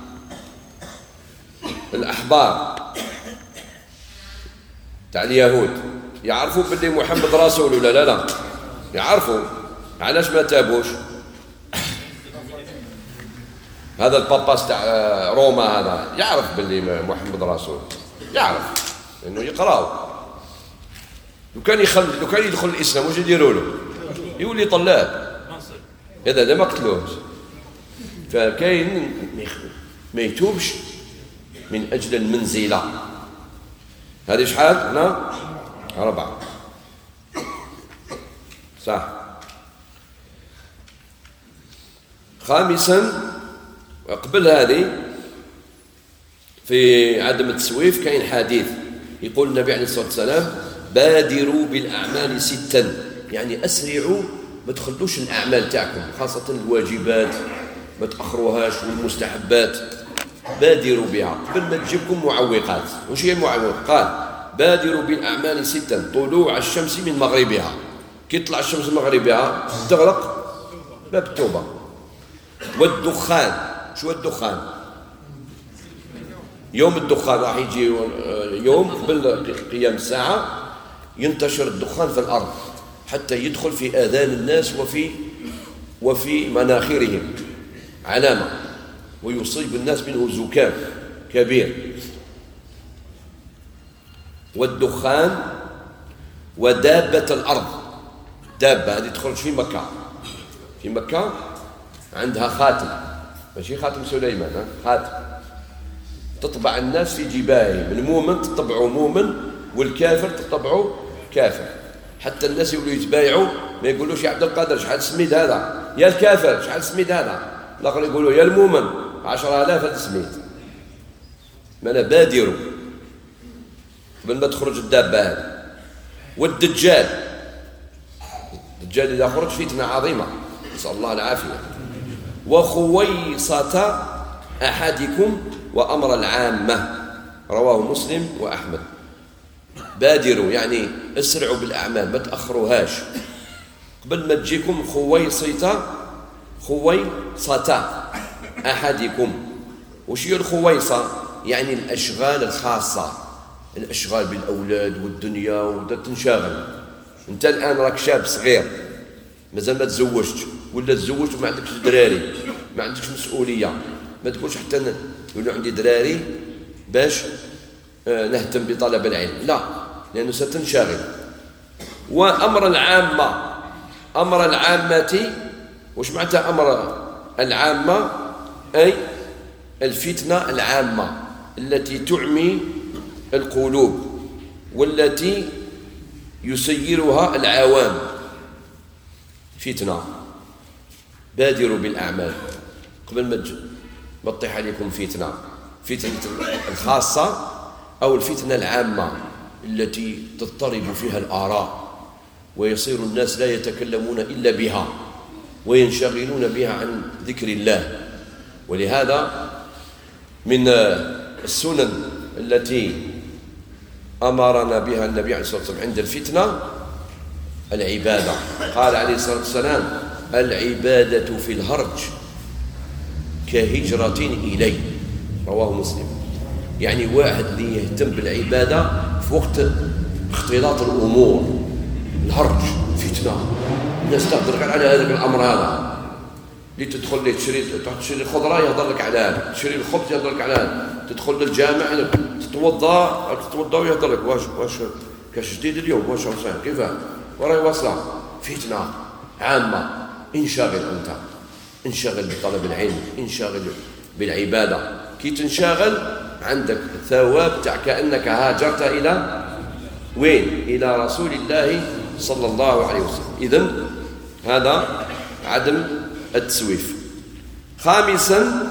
الأحبار تاع اليهود يعرفوا باللي محمد رسول ولا لا لا يعرفوا، علاش ما تابوش؟ هذا الباباس تاع روما هذا يعرف باللي محمد رسول، يعرف انه يقراو. لو كان يخل لو كان يدخل الاسلام واش يديروا له؟ يولي طلاب. هذا ده ما قتلوش. فكاين ما يتوبش من اجل المنزله. هذه شحال هنا؟ أربعة. صح. خامسا قبل هذه في عدم التسويف كاين حديث يقول النبي عليه الصلاة والسلام: بادروا بالأعمال ستا، يعني أسرعوا، ما تخلوش الأعمال تاعكم خاصة الواجبات ما تأخروهاش والمستحبات، بادروا بها قبل ما تجيبكم معوقات. وش هي المعوقات؟ قال: بادروا بالأعمال ستا، طلوع الشمس من مغربها، كي تطلع الشمس من مغربها تغرق باب التوبة. والدخان، شو الدخان؟ يوم الدخان راح يجي يوم قبل قيام الساعة ينتشر الدخان في الأرض حتى يدخل في آذان الناس وفي وفي مناخرهم علامة، ويصيب الناس منه زكام كبير. والدخان ودابة الأرض، دابة هذه تخرج في مكة، في مكة عندها خاتم، ماشي خاتم سليمان، ها؟ خاتم تطبع الناس في جباههم، المؤمن تطبعه مؤمن والكافر تطبعه كافر، حتى الناس يقولوا يتبايعوا ما يقولوش يا عبد القادر شحال سميت هذا، يا الكافر شحال سميت هذا، الآخر يقولوا يا المؤمن عشرة آلاف هذا سميت. ما بادروا قبل ما تخرج الدابة هذه. والدجال، الدجال إذا خرج فتنة عظيمة نسأل الله العافية. وخويصة أحدكم وأمر العامة، رواه مسلم وأحمد. بادروا يعني اسرعوا بالأعمال ما تأخروهاش قبل ما تجيكم خويصة خويصة أحدكم. وش هي الخويصة؟ يعني الأشغال الخاصة، الأشغال بالأولاد والدنيا ودا تنشغل. أنت الآن راك شاب صغير مازال ما تزوجتش، ولا تزوجت وما عندكش دراري، ما عندكش مسؤولية، ما تقولش حتى يقولوا عندي دراري باش نهتم بطلب العلم، لا، لأنه ستنشغل. وأمر العامة، أمر العامة وش معنى أمر العامة؟ أي الفتنة العامة التي تعمي القلوب والتي يسيرها العوام. فتنة، بادروا بالأعمال قبل ما تطيح عليكم فتنة، فتنة الخاصة أو الفتنة العامة التي تضطرب فيها الآراء ويصير الناس لا يتكلمون إلا بها وينشغلون بها عن ذكر الله. ولهذا من السنن التي أمرنا بها النبي عليه الصلاة والسلام عند الفتنة العبادة. قال عليه الصلاة والسلام: العبادة في الهرج كهجرة إلي، رواه مسلم. يعني واحد اللي يهتم بالعبادة في وقت اختلاط الأمور، الهرج فتنة، الناس تقدر على هذا الأمر هذا، اللي تدخل لي تشري تشري خضرة يهضر لك على هذا، تشري الخبز يهضر لك على هذا، تدخل للجامع تتوضا تتوضا ويهضر لك واش واش كاش جديد اليوم، واش صاير كيفاه وراي واصله. فتنة عامة. انشغل أنت، انشغل بطلب العلم، انشغل بالعبادة. كي تنشغل عندك ثواب تاع كأنك هاجرت إلى وين؟ إلى رسول الله صلى الله عليه وسلم. إذن هذا عدم التسويف. خامسا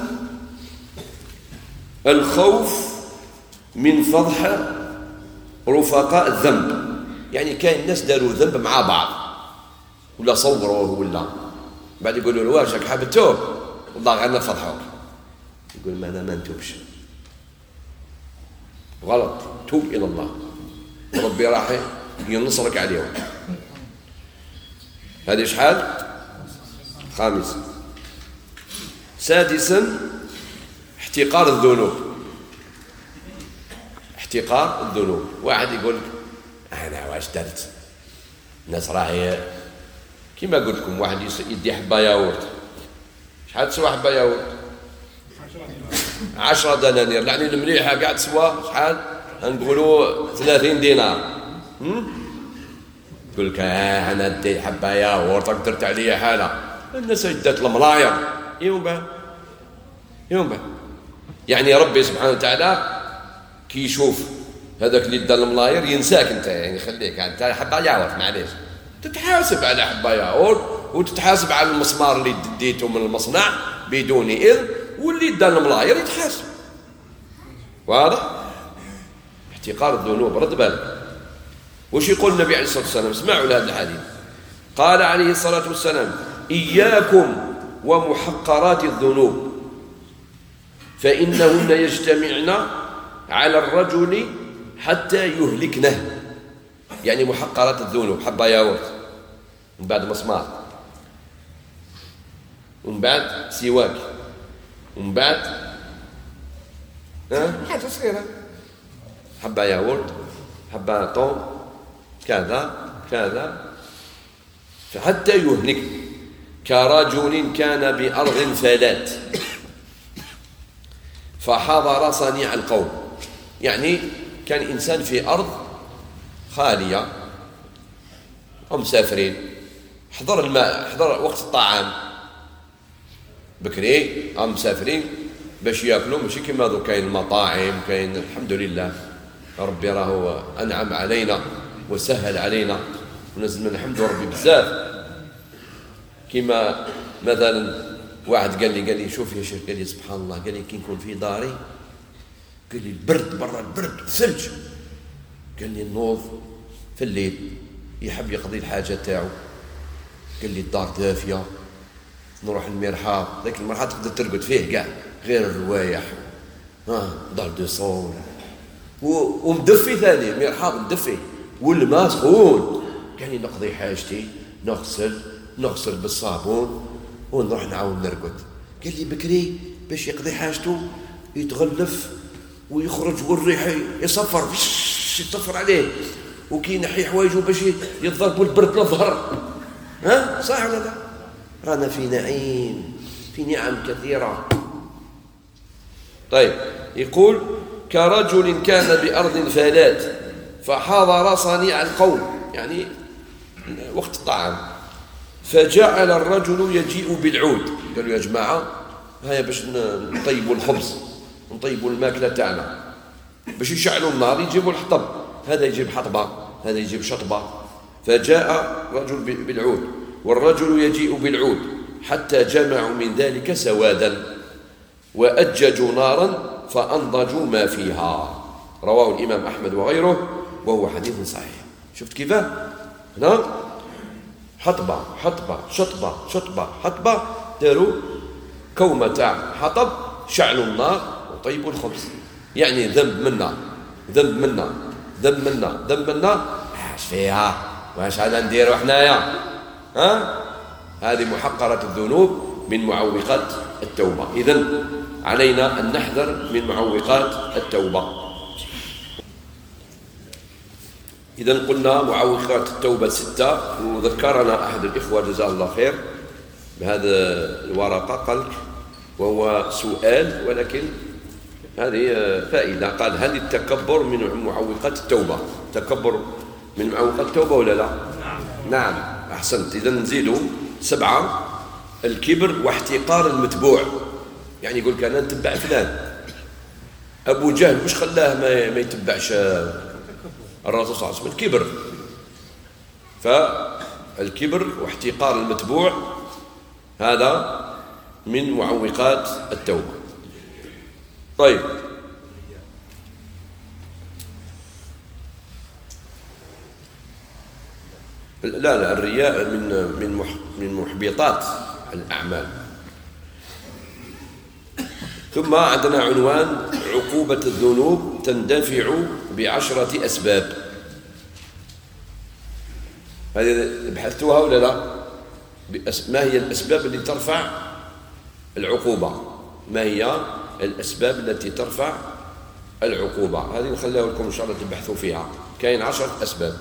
الخوف من فضح رفقاء الذنب. يعني كاين الناس داروا ذنب مع بعض ولا صوروه ولا بعد يقولوا له واش راك حاب تتوب؟ والله غير نفضحوك. يقول ما انا ما نتوبش، غلط، توب الى الله وربي راح ينصرك عليهم. هذه شحال؟ خامسا. سادسا احتقار الذنوب. احتقار الذنوب. واحد يقول انا واش درت؟ الناس راهي كيما قلت لكم، واحد يدي حبه ياورت، شحال تسوى حبه ياورت؟ عشرة دنانير. يعني المليحه قاعد تسوى شحال؟ نقولوا ثلاثين دينار. يقول لك آه انا دي حبه ياورت درت عليا حاله. الناس دات الملاير يوم بعد يوم بعد. يعني ربي سبحانه وتعالى كي يشوف هذاك اللي دا الملاير ينساك انت، يعني خليك انت حبه ياورت معليش، تتحاسب على حبه ياورت وتتحاسب على المسمار اللي ديته من المصنع بدون اذن، واللي دا الملاير يتحاسب. واضح؟ احتقار الذنوب. رد بالك وش يقول النبي عليه الصلاه والسلام؟ اسمعوا لهذا الحديث. قال عليه الصلاه والسلام: إياكم ومحقرات الذنوب فإنهن يجتمعن على الرجل حتى يهلكنه. يعني محقرات الذنوب، حبة ياورت، من بعد مسمار، ومن بعد سواك، ومن بعد ها حاجة صغيرة، حبة ياورت، حبة طون، كذا كذا، فحتى يهلك. كرجل كان بأرض فلات فحضر صنيع القوم. يعني كان إنسان في أرض خالية أو مسافرين، حضر الماء، حضر وقت الطعام بكري، أو مسافرين باش يأكلوا، ماشي كما ذو كاين المطاعم، كاين الحمد لله ربي راهو أنعم علينا وسهل علينا ونزل من الحمد ربي بزاف. كما مثلا واحد قال لي قال لي شوف يا شيخ، قال لي سبحان الله، قال لي كي نكون في داري، قال لي البرد برا، البرد ثلج، قال لي النوض في الليل يحب يقضي الحاجه تاعو، قال لي الدار دافيه، نروح المرحاض، ذاك المرحاض تقدر ترقد فيه كاع غير الروايح، ها دار دو صول ومدفي ثاني، مرحاض مدفي والماء سخون، قال لي نقضي حاجتي، نغسل نغسل بالصابون ونروح نعاود نرقد. قال لي بكري باش يقضي حاجته يتغلف ويخرج والريح يصفر يصفر عليه، وكي ينحي حوايجه باش يضرب البرد للظهر. ها صح ولا لا؟ رانا في نعيم، في نعم كثيرة. طيب يقول: كرجل كان بأرض فلات فحاضر صانع القوم يعني وقت الطعام، فجعل الرجل يجيء بالعود. قالوا يا جماعة هيا باش نطيبوا الخبز نطيبوا الماكلة تاعنا، باش يشعلوا النار يجيبوا الحطب، هذا يجيب حطبة هذا يجيب شطبة. فجاء رجل بالعود والرجل يجيء بالعود حتى جمعوا من ذلك سوادا وأججوا نارا فأنضجوا ما فيها. رواه الإمام أحمد وغيره وهو حديث صحيح. شفت كيفاه؟ هنا حطبة حطبة شطبة شطبة حطبة، داروا كومة تاع حطب، شعلوا النار وطيبوا الخبز. يعني ذنب منا ذنب منا ذنب منا ذنب منا اش فيها واش هذا نديروا حنايا؟ ها هذه محقرة الذنوب من معوقات التوبة. إذن علينا أن نحذر من معوقات التوبة. إذن قلنا معوقات التوبة ستة، وذكرنا أحد الإخوة جزاه الله خير بهذا الورقة قال، وهو سؤال ولكن هذه فائدة. قال هل التكبر من معوقات التوبة؟ التكبر من معوقات التوبة ولا لا؟ نعم أحسنت. إذن نزيدوا سبعة: الكبر واحتقار المتبوع. يعني يقول لك أنا نتبع فلان. أبو جهل مش خلاه ما يتبعش الرسول صلى الله عليه وسلم؟ الكبر. فالكبر واحتقار المتبوع هذا من معوقات التوبة. طيب لا لا الرياء من من من محبطات الأعمال. ثم عندنا عنوان: عقوبة الذنوب تندفع بعشرة أسباب. هذه بحثتوها ولا لا؟ ما هي الأسباب التي ترفع العقوبة؟ ما هي الأسباب التي ترفع العقوبة؟ هذه نخليها لكم إن شاء الله تبحثوا فيها. كاين عشرة أسباب.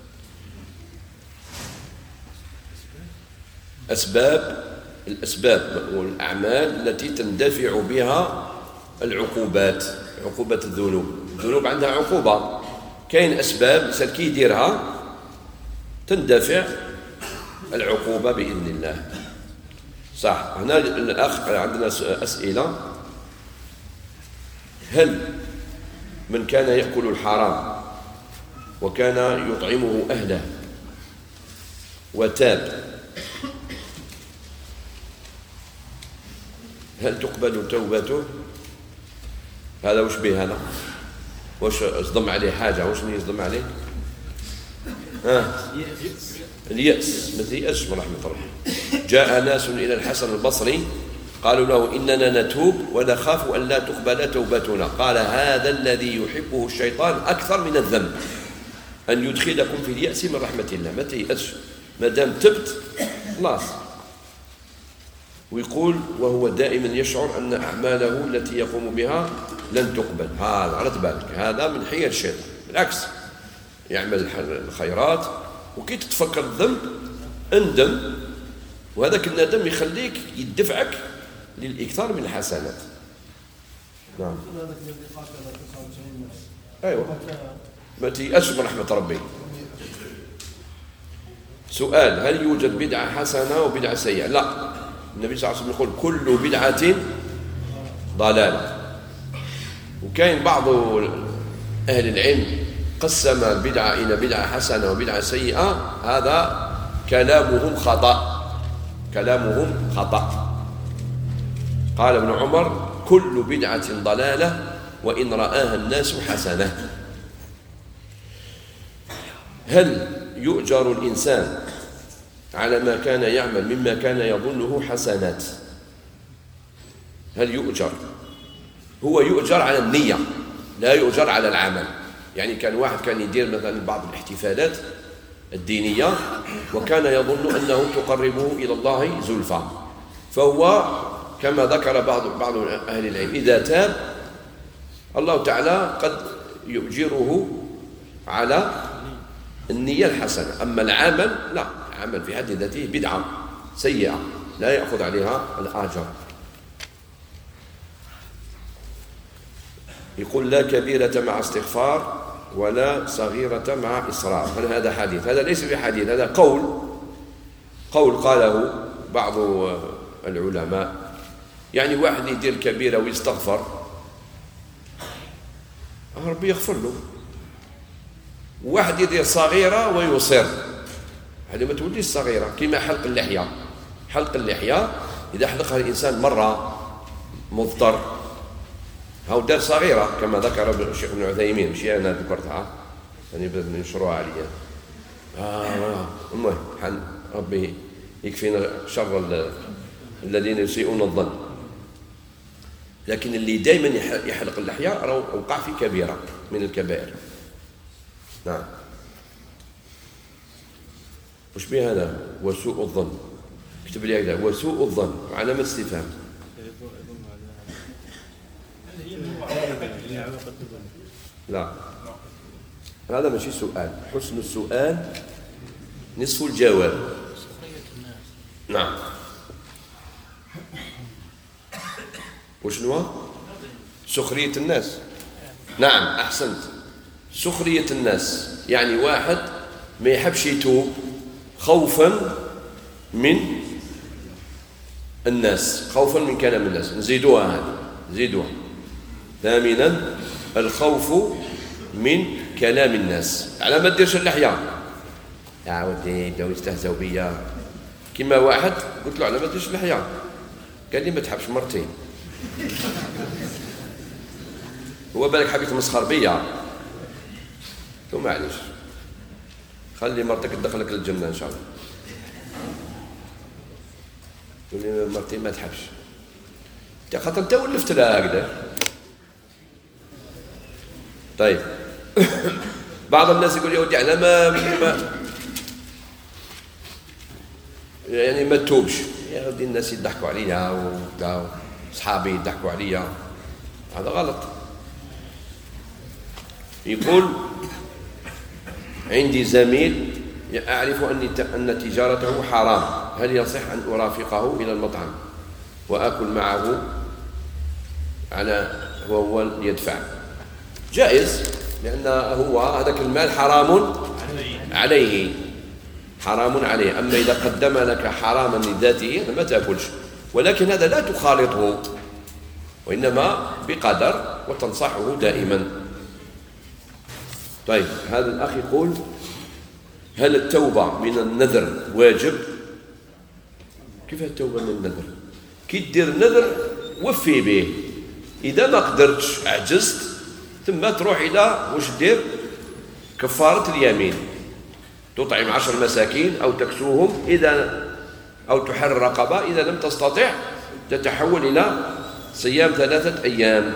أسباب الأسباب والأعمال التي تندفع بها العقوبات، عقوبة الذنوب. الذنوب عندها عقوبة. كاين أسباب الإنسان كي يديرها تندفع العقوبة بإذن الله. صح. هنا الأخ عندنا أسئلة: هل من كان يأكل الحرام وكان يطعمه أهله وتاب، هل تقبل توبته؟ هذا وش به هذا؟ وش يصدم عليه حاجة؟ وش يصدم عليه؟ ها؟ اليأس. ما تيأسش من رحمة الله. جاء ناس إلى الحسن البصري قالوا له: إننا نتوب ونخاف أن لا تقبل توبتنا. قال: هذا الذي يحبه الشيطان أكثر من الذنب، أن يدخلكم في اليأس من رحمة الله. ما تيأسش ما دام تبت خلاص. ويقول وهو دائما يشعر أن أعماله التي يقوم بها لن تقبل. هذا على بالك، هذا من حيل الشيطان. بالعكس، يعمل الخيرات وكي تتفكر الذنب اندم، وهذاك الندم يخليك يدفعك للإكثار من الحسنات. نعم. أيوة. ما تيأسش من رحمة ربي. سؤال: هل يوجد بدعة حسنة وبدعة سيئة؟ لا. النبي صلى الله عليه وسلم يقول: كل بدعة ضلالة. وكاين بعض أهل العلم قسم البدعة إلى بدعة حسنة وبدعة سيئة. هذا كلامهم خطأ، كلامهم خطأ. قال ابن عمر: كل بدعة ضلالة وإن رآها الناس حسنة. هل يؤجر الإنسان على ما كان يعمل مما كان يظنه حسنات؟ هل يؤجر؟ هو يؤجر على النية، لا يؤجر على العمل. يعني كان واحد كان يدير مثلا بعض الاحتفالات الدينية وكان يظن أنه تقربه إلى الله زلفى، فهو كما ذكر بعض بعض أهل العلم إذا تاب الله تعالى قد يؤجره على النية الحسنة. أما العمل لا، العمل في حد ذاته بدعة سيئة لا يأخذ عليها الأجر. يقول: لا كبيرة مع استغفار ولا صغيرة مع إسراف. هذا حديث، هذا ليس بحديث، هذا قول قول قاله بعض العلماء. يعني واحد يدير كبيرة ويستغفر ربي يغفر له، وواحد يدير صغيرة ويصر، هذه ما توليش صغيرة. كما حلق اللحية، حلق اللحية إذا حلقها الإنسان مرة مضطر هاو دار صغيرة كما ذكر الشيخ ابن عثيمين، ماشي أنا ذكرتها يعني بنشروها عليا. آه المهم حن ربي يكفينا شر الذين يسيئون الظن. لكن اللي دائما يحلق اللحية راه وقع في كبيرة من الكبائر. نعم. وش به هذا؟ وسوء الظن. اكتب لي هكذا، وسوء الظن علامة استفهام. لا هذا ماشي سؤال، حسن السؤال نصف الجواب. نعم. وشنو؟ سخرية الناس. نعم أحسنت، سخرية الناس يعني واحد ما يحبش يتوب خوفا من الناس، خوفا من كلام الناس. نزيدوها هذه، نزيدوها. ثامنا الخوف من كلام الناس. على ما ديرش اللحية يا ودي بداو يستهزوا بيا. كما واحد قلت له على ما ديرش اللحية قال لي ما تحبش مرتي. هو بالك حبيت مسخر بيا، ثم معليش خلي مرتك تدخلك للجنة إن شاء الله. تقول لي مرتي ما تحبش انت خاطر انت ولفت لها هكذا. طيب بعض الناس يقول يا ودي على ما, ما يعني ما تتوبش يا ودي، الناس يضحكوا عليا وكذا، اصحابي يضحكوا عليا، هذا غلط. يقول عندي زميل أعرف أن تجارته حرام، هل يصح أن أرافقه إلى المطعم وأكل معه على وهو يدفع؟ جائز، لأن هو هذاك المال حرام عليه، حرام عليه. أما إذا قدم لك حراما لذاته ما تأكلش، ولكن هذا لا تخالطه، وإنما بقدر وتنصحه دائما. طيب هذا الأخ يقول هل التوبة من النذر واجب؟ كيف التوبة من النذر؟ كي دير نذر وفي به، إذا ما قدرتش عجزت ثم تروح إلى وش دير؟ كفارة اليمين، تطعم عشر مساكين أو تكسوهم إذا أو تحرر رقبة، إذا لم تستطع تتحول إلى صيام ثلاثة أيام.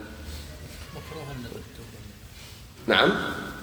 نعم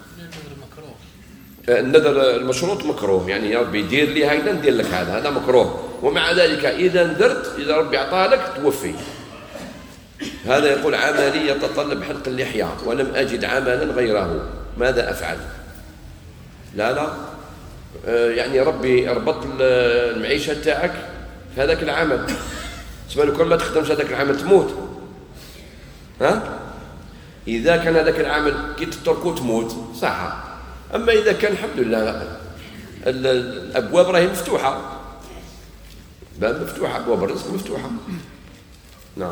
النذر المشروط مكروه، يعني يا ربي دير لي هكذا ندير لك هذا، هذا مكروه. ومع ذلك إذا نذرت إذا ربي أعطاه لك توفي. هذا يقول عملي يتطلب حلق اللحية ولم أجد عملا غيره، ماذا أفعل؟ لا لا آه يعني ربي يربط المعيشة تاعك في هذاك العمل. تسمى له كل ما تخدمش هذاك العمل تموت. ها؟ إذا كان هذاك العمل كي تتركه تموت صح. أما إذا كان الحمد لله الأبواب راهي مفتوحة، باب مفتوحة، أبواب الرزق مفتوحة. نعم.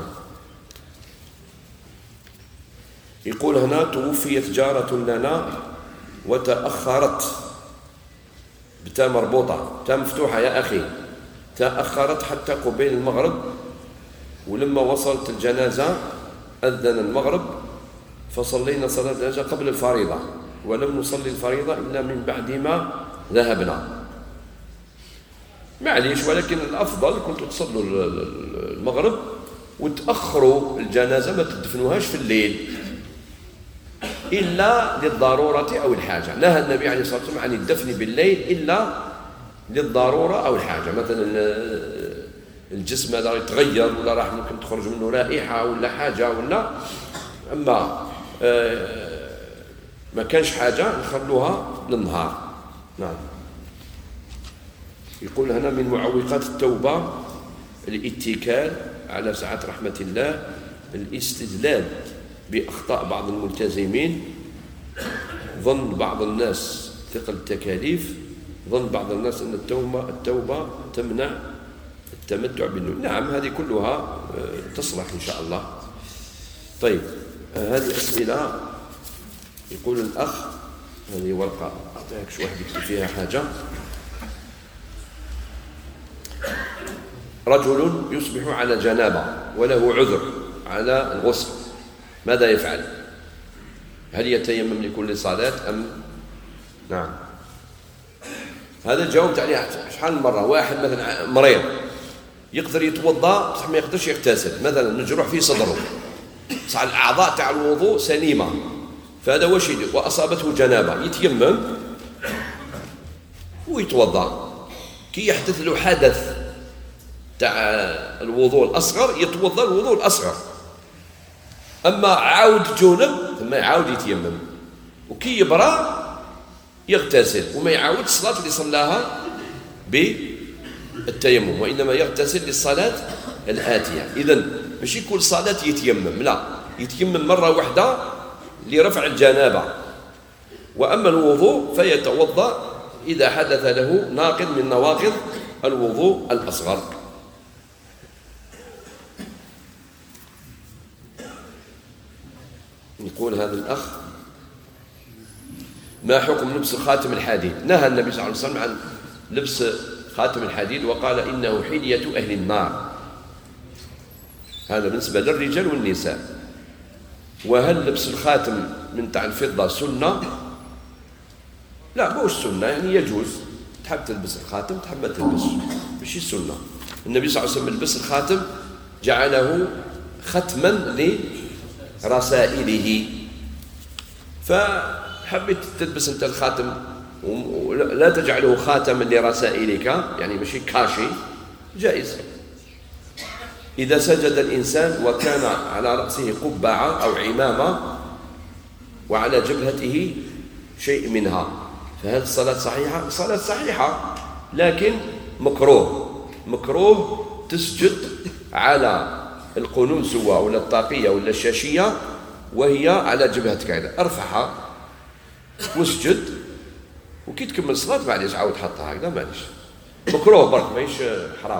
يقول هنا توفيت جارة لنا وتأخرت، بتاء مربوطة، تاء مفتوحة يا أخي، تأخرت حتى قبيل المغرب، ولما وصلت الجنازة أذن المغرب فصلينا صلاة الجنازة قبل الفريضة، ولم نصلي الفريضة إلا من بعد ما ذهبنا. معليش، ولكن الأفضل كنتوا تصلوا المغرب وتأخروا الجنازة، ما تدفنوهاش في الليل إلا للضرورة أو الحاجة. نهى النبي عليه الصلاة والسلام عن الدفن بالليل إلا للضرورة أو الحاجة، مثلا الجسم هذا يتغير ولا راح ممكن تخرج منه رائحة ولا حاجة ولا، أما ما كانش حاجة نخلوها للنهار. نعم. يقول هنا من معوقات التوبة الاتكال على سعة رحمة الله، الاستدلال بأخطاء بعض الملتزمين ظن بعض الناس ثقل التكاليف، ظن بعض الناس أن التوبة, التوبة تمنع التمتع بالنوم. نعم هذه كلها تصلح إن شاء الله. طيب هذه أسئلة. يقول الأخ، هذه ورقة أعطيك شو واحد يكتب فيها حاجة. رجل يصبح على جنابة وله عذر على الغسل، ماذا يفعل؟ هل يتيمم لكل صلاة أم؟ نعم هذا جاوبت عليه شحال من مرة. واحد مثلا مريض يقدر يتوضأ بصح ما يقدرش يغتسل، مثلا مجروح في صدره، صح الأعضاء تاع الوضوء سليمة، فهذا واش يدير؟ وأصابته جنابة، يتيمم ويتوضأ. كي يحدث له حدث تاع الوضوء الأصغر يتوضأ الوضوء الأصغر، أما عاود جنب ثم يعاود يتيمم، وكي يبرى يغتسل وما يعاود الصلاة اللي صلاها بالتيمم، وإنما يغتسل للصلاة الآتية. إذن ماشي كل صلاة يتيمم، لا، يتيمم مرة واحدة لرفع الجنابة، وأما الوضوء فيتوضأ إذا حدث له ناقض من نواقض الوضوء الأصغر. يقول هذا الأخ: ما حكم لبس خاتم الحديد؟ نهى النبي صلى الله عليه وسلم عن لبس خاتم الحديد وقال إنه حلية أهل النار. هذا بالنسبة للرجال والنساء. وهل لبس الخاتم من تاع الفضة سنة؟ لا مش سنة، يعني يجوز، تحب تلبس الخاتم تحب ما تلبس، ماشي سنة. النبي صلى الله عليه وسلم لبس الخاتم جعله ختما لرسائله، فحبيت تلبس انت الخاتم لا تجعله خاتما لرسائلك، يعني ماشي كاشي، جائز. إذا سجد الإنسان وكان على رأسه قبعة أو عمامة وعلى جبهته شيء منها، فهل الصلاة صحيحة؟ الصلاة صحيحة، لكن مكروه مكروه تسجد على القنوسوة ولا الطاقية ولا الشاشية وهي على جبهتك هذا، ارفعها واسجد، وكي تكمل الصلاة معليش عاود حطها هكذا، معليش، مكروه برك ماهيش حرام.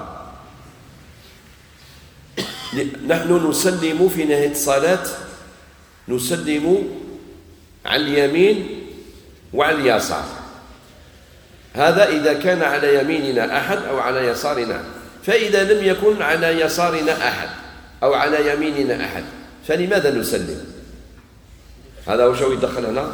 نحن نسلم في نهاية الصلاة، نسلم عن اليمين وعن اليسار، هذا إذا كان على يميننا أحد أو على يسارنا. فإذا لم يكن على يسارنا أحد أو على يميننا أحد فلماذا نسلم؟ هذا واش هو يدخل هنا؟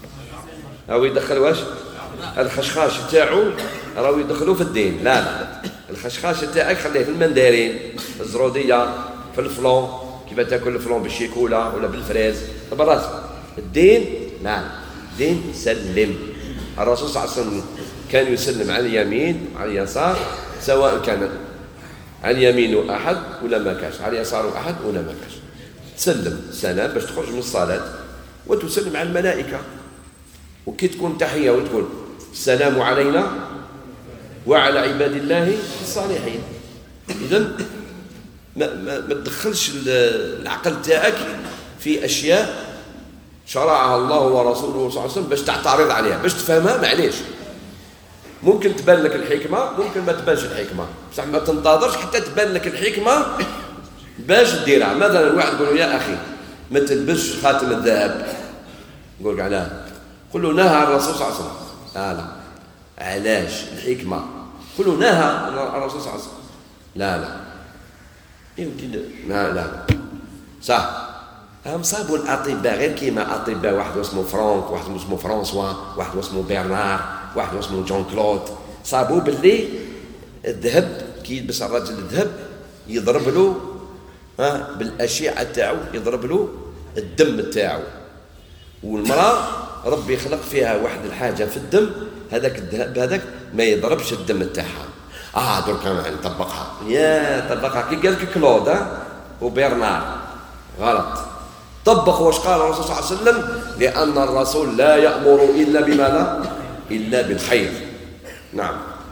أو يدخل واش؟ الخشخاش تاعو راهو يدخلوه في الدين. لا لا، الخشخاش تاعك خليه في المندارين، في الزرودية، في الفلون، كيف تاكل الفلون بالشيكولا ولا بالفريز برات. الدين لا، الدين سلم. الرسول صلى الله عليه وسلم كان يسلم على اليمين وعلى اليسار، سواء كان على اليمين أحد ولا ما كاش، على اليسار أحد ولا ما كاش، تسلم سلام باش تخرج من الصلاة وتسلم على الملائكة. وكي تكون تحية وتقول السلام علينا وعلى عباد الله الصالحين. إذن ما, ما, ما تدخلش العقل تاعك في أشياء شرعها الله ورسوله صلى الله عليه وسلم باش تعترض عليها، باش تفهمها معليش. ممكن تبان لك الحكمة، ممكن ما تبانش الحكمة، بصح ما تنتظرش حتى تبان لك الحكمة باش ديرها. مثلا واحد يقول له يا أخي ما تلبسش خاتم الذهب، يقول لك علاه؟ قل له نهى الرسول صلى الله عليه وسلم. لا لا، علاش؟ الحكمة. قل له نهى الرسول صلى الله عليه وسلم. لا لا يمكن لا لا صح. هم صابوا الأطباء غير كيما أطباء، واحد اسمه فرانك، واحد اسمه فرانسوا، واحد اسمه برنار، واحد اسمه جون كلود، صابوا باللي الذهب كي يلبس الرجل الذهب يضرب له ها بالأشعة تاعو، يضرب له الدم تاعو. والمرأة ربي يخلق فيها واحد الحاجة في الدم، هذاك الذهب هذاك ما يضربش الدم تاعها. اه درك انا نطبقها، يا طبقها كي قال لك كلود وبرنار غلط. طبق واش قال الرسول صلى الله عليه وسلم، لأن الرسول لا يأمر إلا بماذا؟ إلا بالخير. نعم.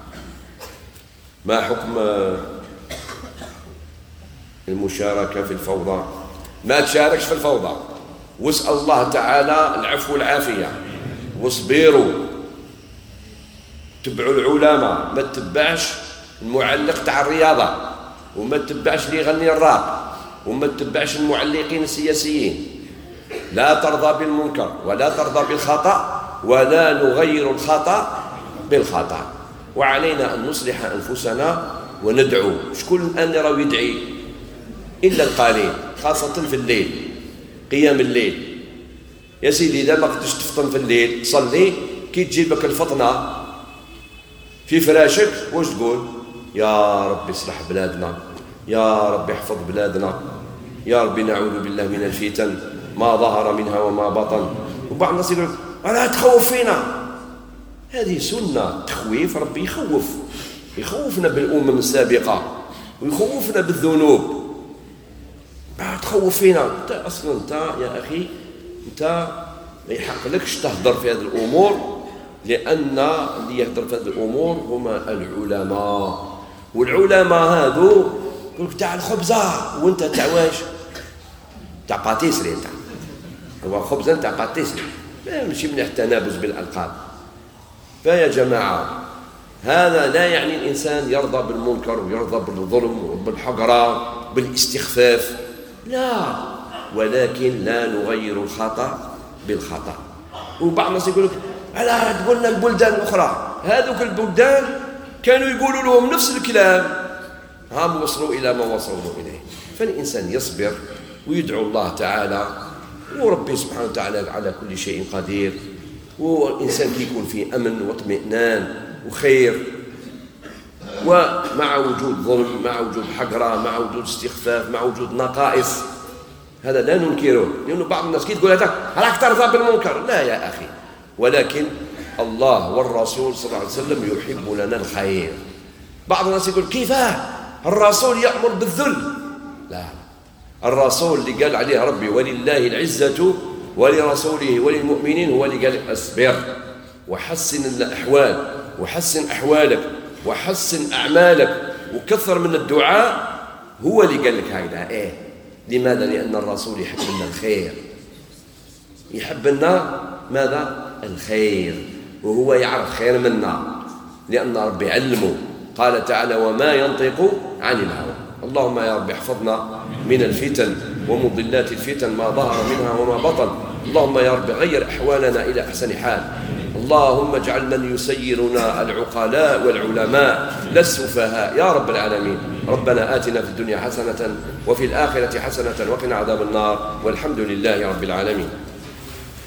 ما حكم المشاركة في الفوضى؟ ما تشاركش في الفوضى، واسأل الله تعالى العفو والعافية. واصبروا، تبعوا العلماء، ما تتبعش المعلق تاع الرياضة، وما تتبعش اللي يغني الراب، وما تتبعش المعلقين السياسيين. لا ترضى بالمنكر ولا ترضى بالخطأ، ولا نغير الخطأ بالخطأ. وعلينا أن نصلح أنفسنا وندعو. شكون الآن راه يدعي؟ إلا القليل، خاصة في الليل، قيام الليل. يا سيدي إذا ما قدرتش تفطن في الليل صلي، كي تجيبك الفطنة في فراشك واش تقول؟ يا رب اصلح بلادنا، يا رب احفظ بلادنا، يا رب نعوذ بالله من الفتن ما ظهر منها وما بطن. وبعض الناس يقول ألا تخوف فينا. هذه سنة تخويف، ربي يخوف، يخوفنا بالأمم السابقة ويخوفنا بالذنوب. بعد تخوف فينا. أنت أصلا أنت يا أخي أنت ما يحقلكش تهدر في هذه الأمور، لأن اللي يهدر في هذه الأمور هما العلماء. والعلماء هذو يقولك تاع الخبزة وانت تاع واش؟ تاع باتيسري. انت هو خبزة تاع باتيسري، ماشي مليح التنابز بالألقاب. فيا جماعة هذا لا يعني الإنسان يرضى بالمنكر ويرضى بالظلم وبالحقرة بالاستخفاف، لا، ولكن لا نغير الخطأ بالخطأ. وبعض الناس يقول لك ألا تقولنا البلدان الأخرى، هذوك البلدان كانوا يقولوا لهم نفس الكلام، هم وصلوا إلى ما وصلوا إليه. فالإنسان يصبر ويدعو الله تعالى، وربي سبحانه وتعالى على كل شيء قدير. والإنسان يكون في أمن واطمئنان وخير، ومع وجود ظلم، مع وجود حقرة، مع وجود استخفاف، مع وجود نقائص، هذا لا ننكره. لأنه بعض الناس كي تقول هذا راك ترضى بالمنكر، لا يا أخي، ولكن الله والرسول صلى الله عليه وسلم يحب لنا الخير. بعض الناس يقول كيفاه الرسول يأمر بالذل؟ لا، الرسول اللي قال عليه ربي ولله العزة ولرسوله وللمؤمنين هو اللي قال اصبر وحسن الأحوال، وحسن أحوالك وحسن أعمالك وكثر من الدعاء. هو اللي قال لك هكذا. إيه لماذا؟ لأن الرسول يحب لنا الخير، يحب لنا ماذا؟ الخير، وهو يعرف خير منا، لأن ربي علمه. قال تعالى وما ينطق عن الهوى. اللهم يا رب احفظنا من الفتن ومضلات الفتن ما ظهر منها وما بطن. اللهم يا رب غير أحوالنا إلى أحسن حال. اللهم اجعل من يسيرنا العقلاء والعلماء لا السفهاء يا رب العالمين. ربنا آتنا في الدنيا حسنة وفي الآخرة حسنة وقنا عذاب النار، والحمد لله رب العالمين.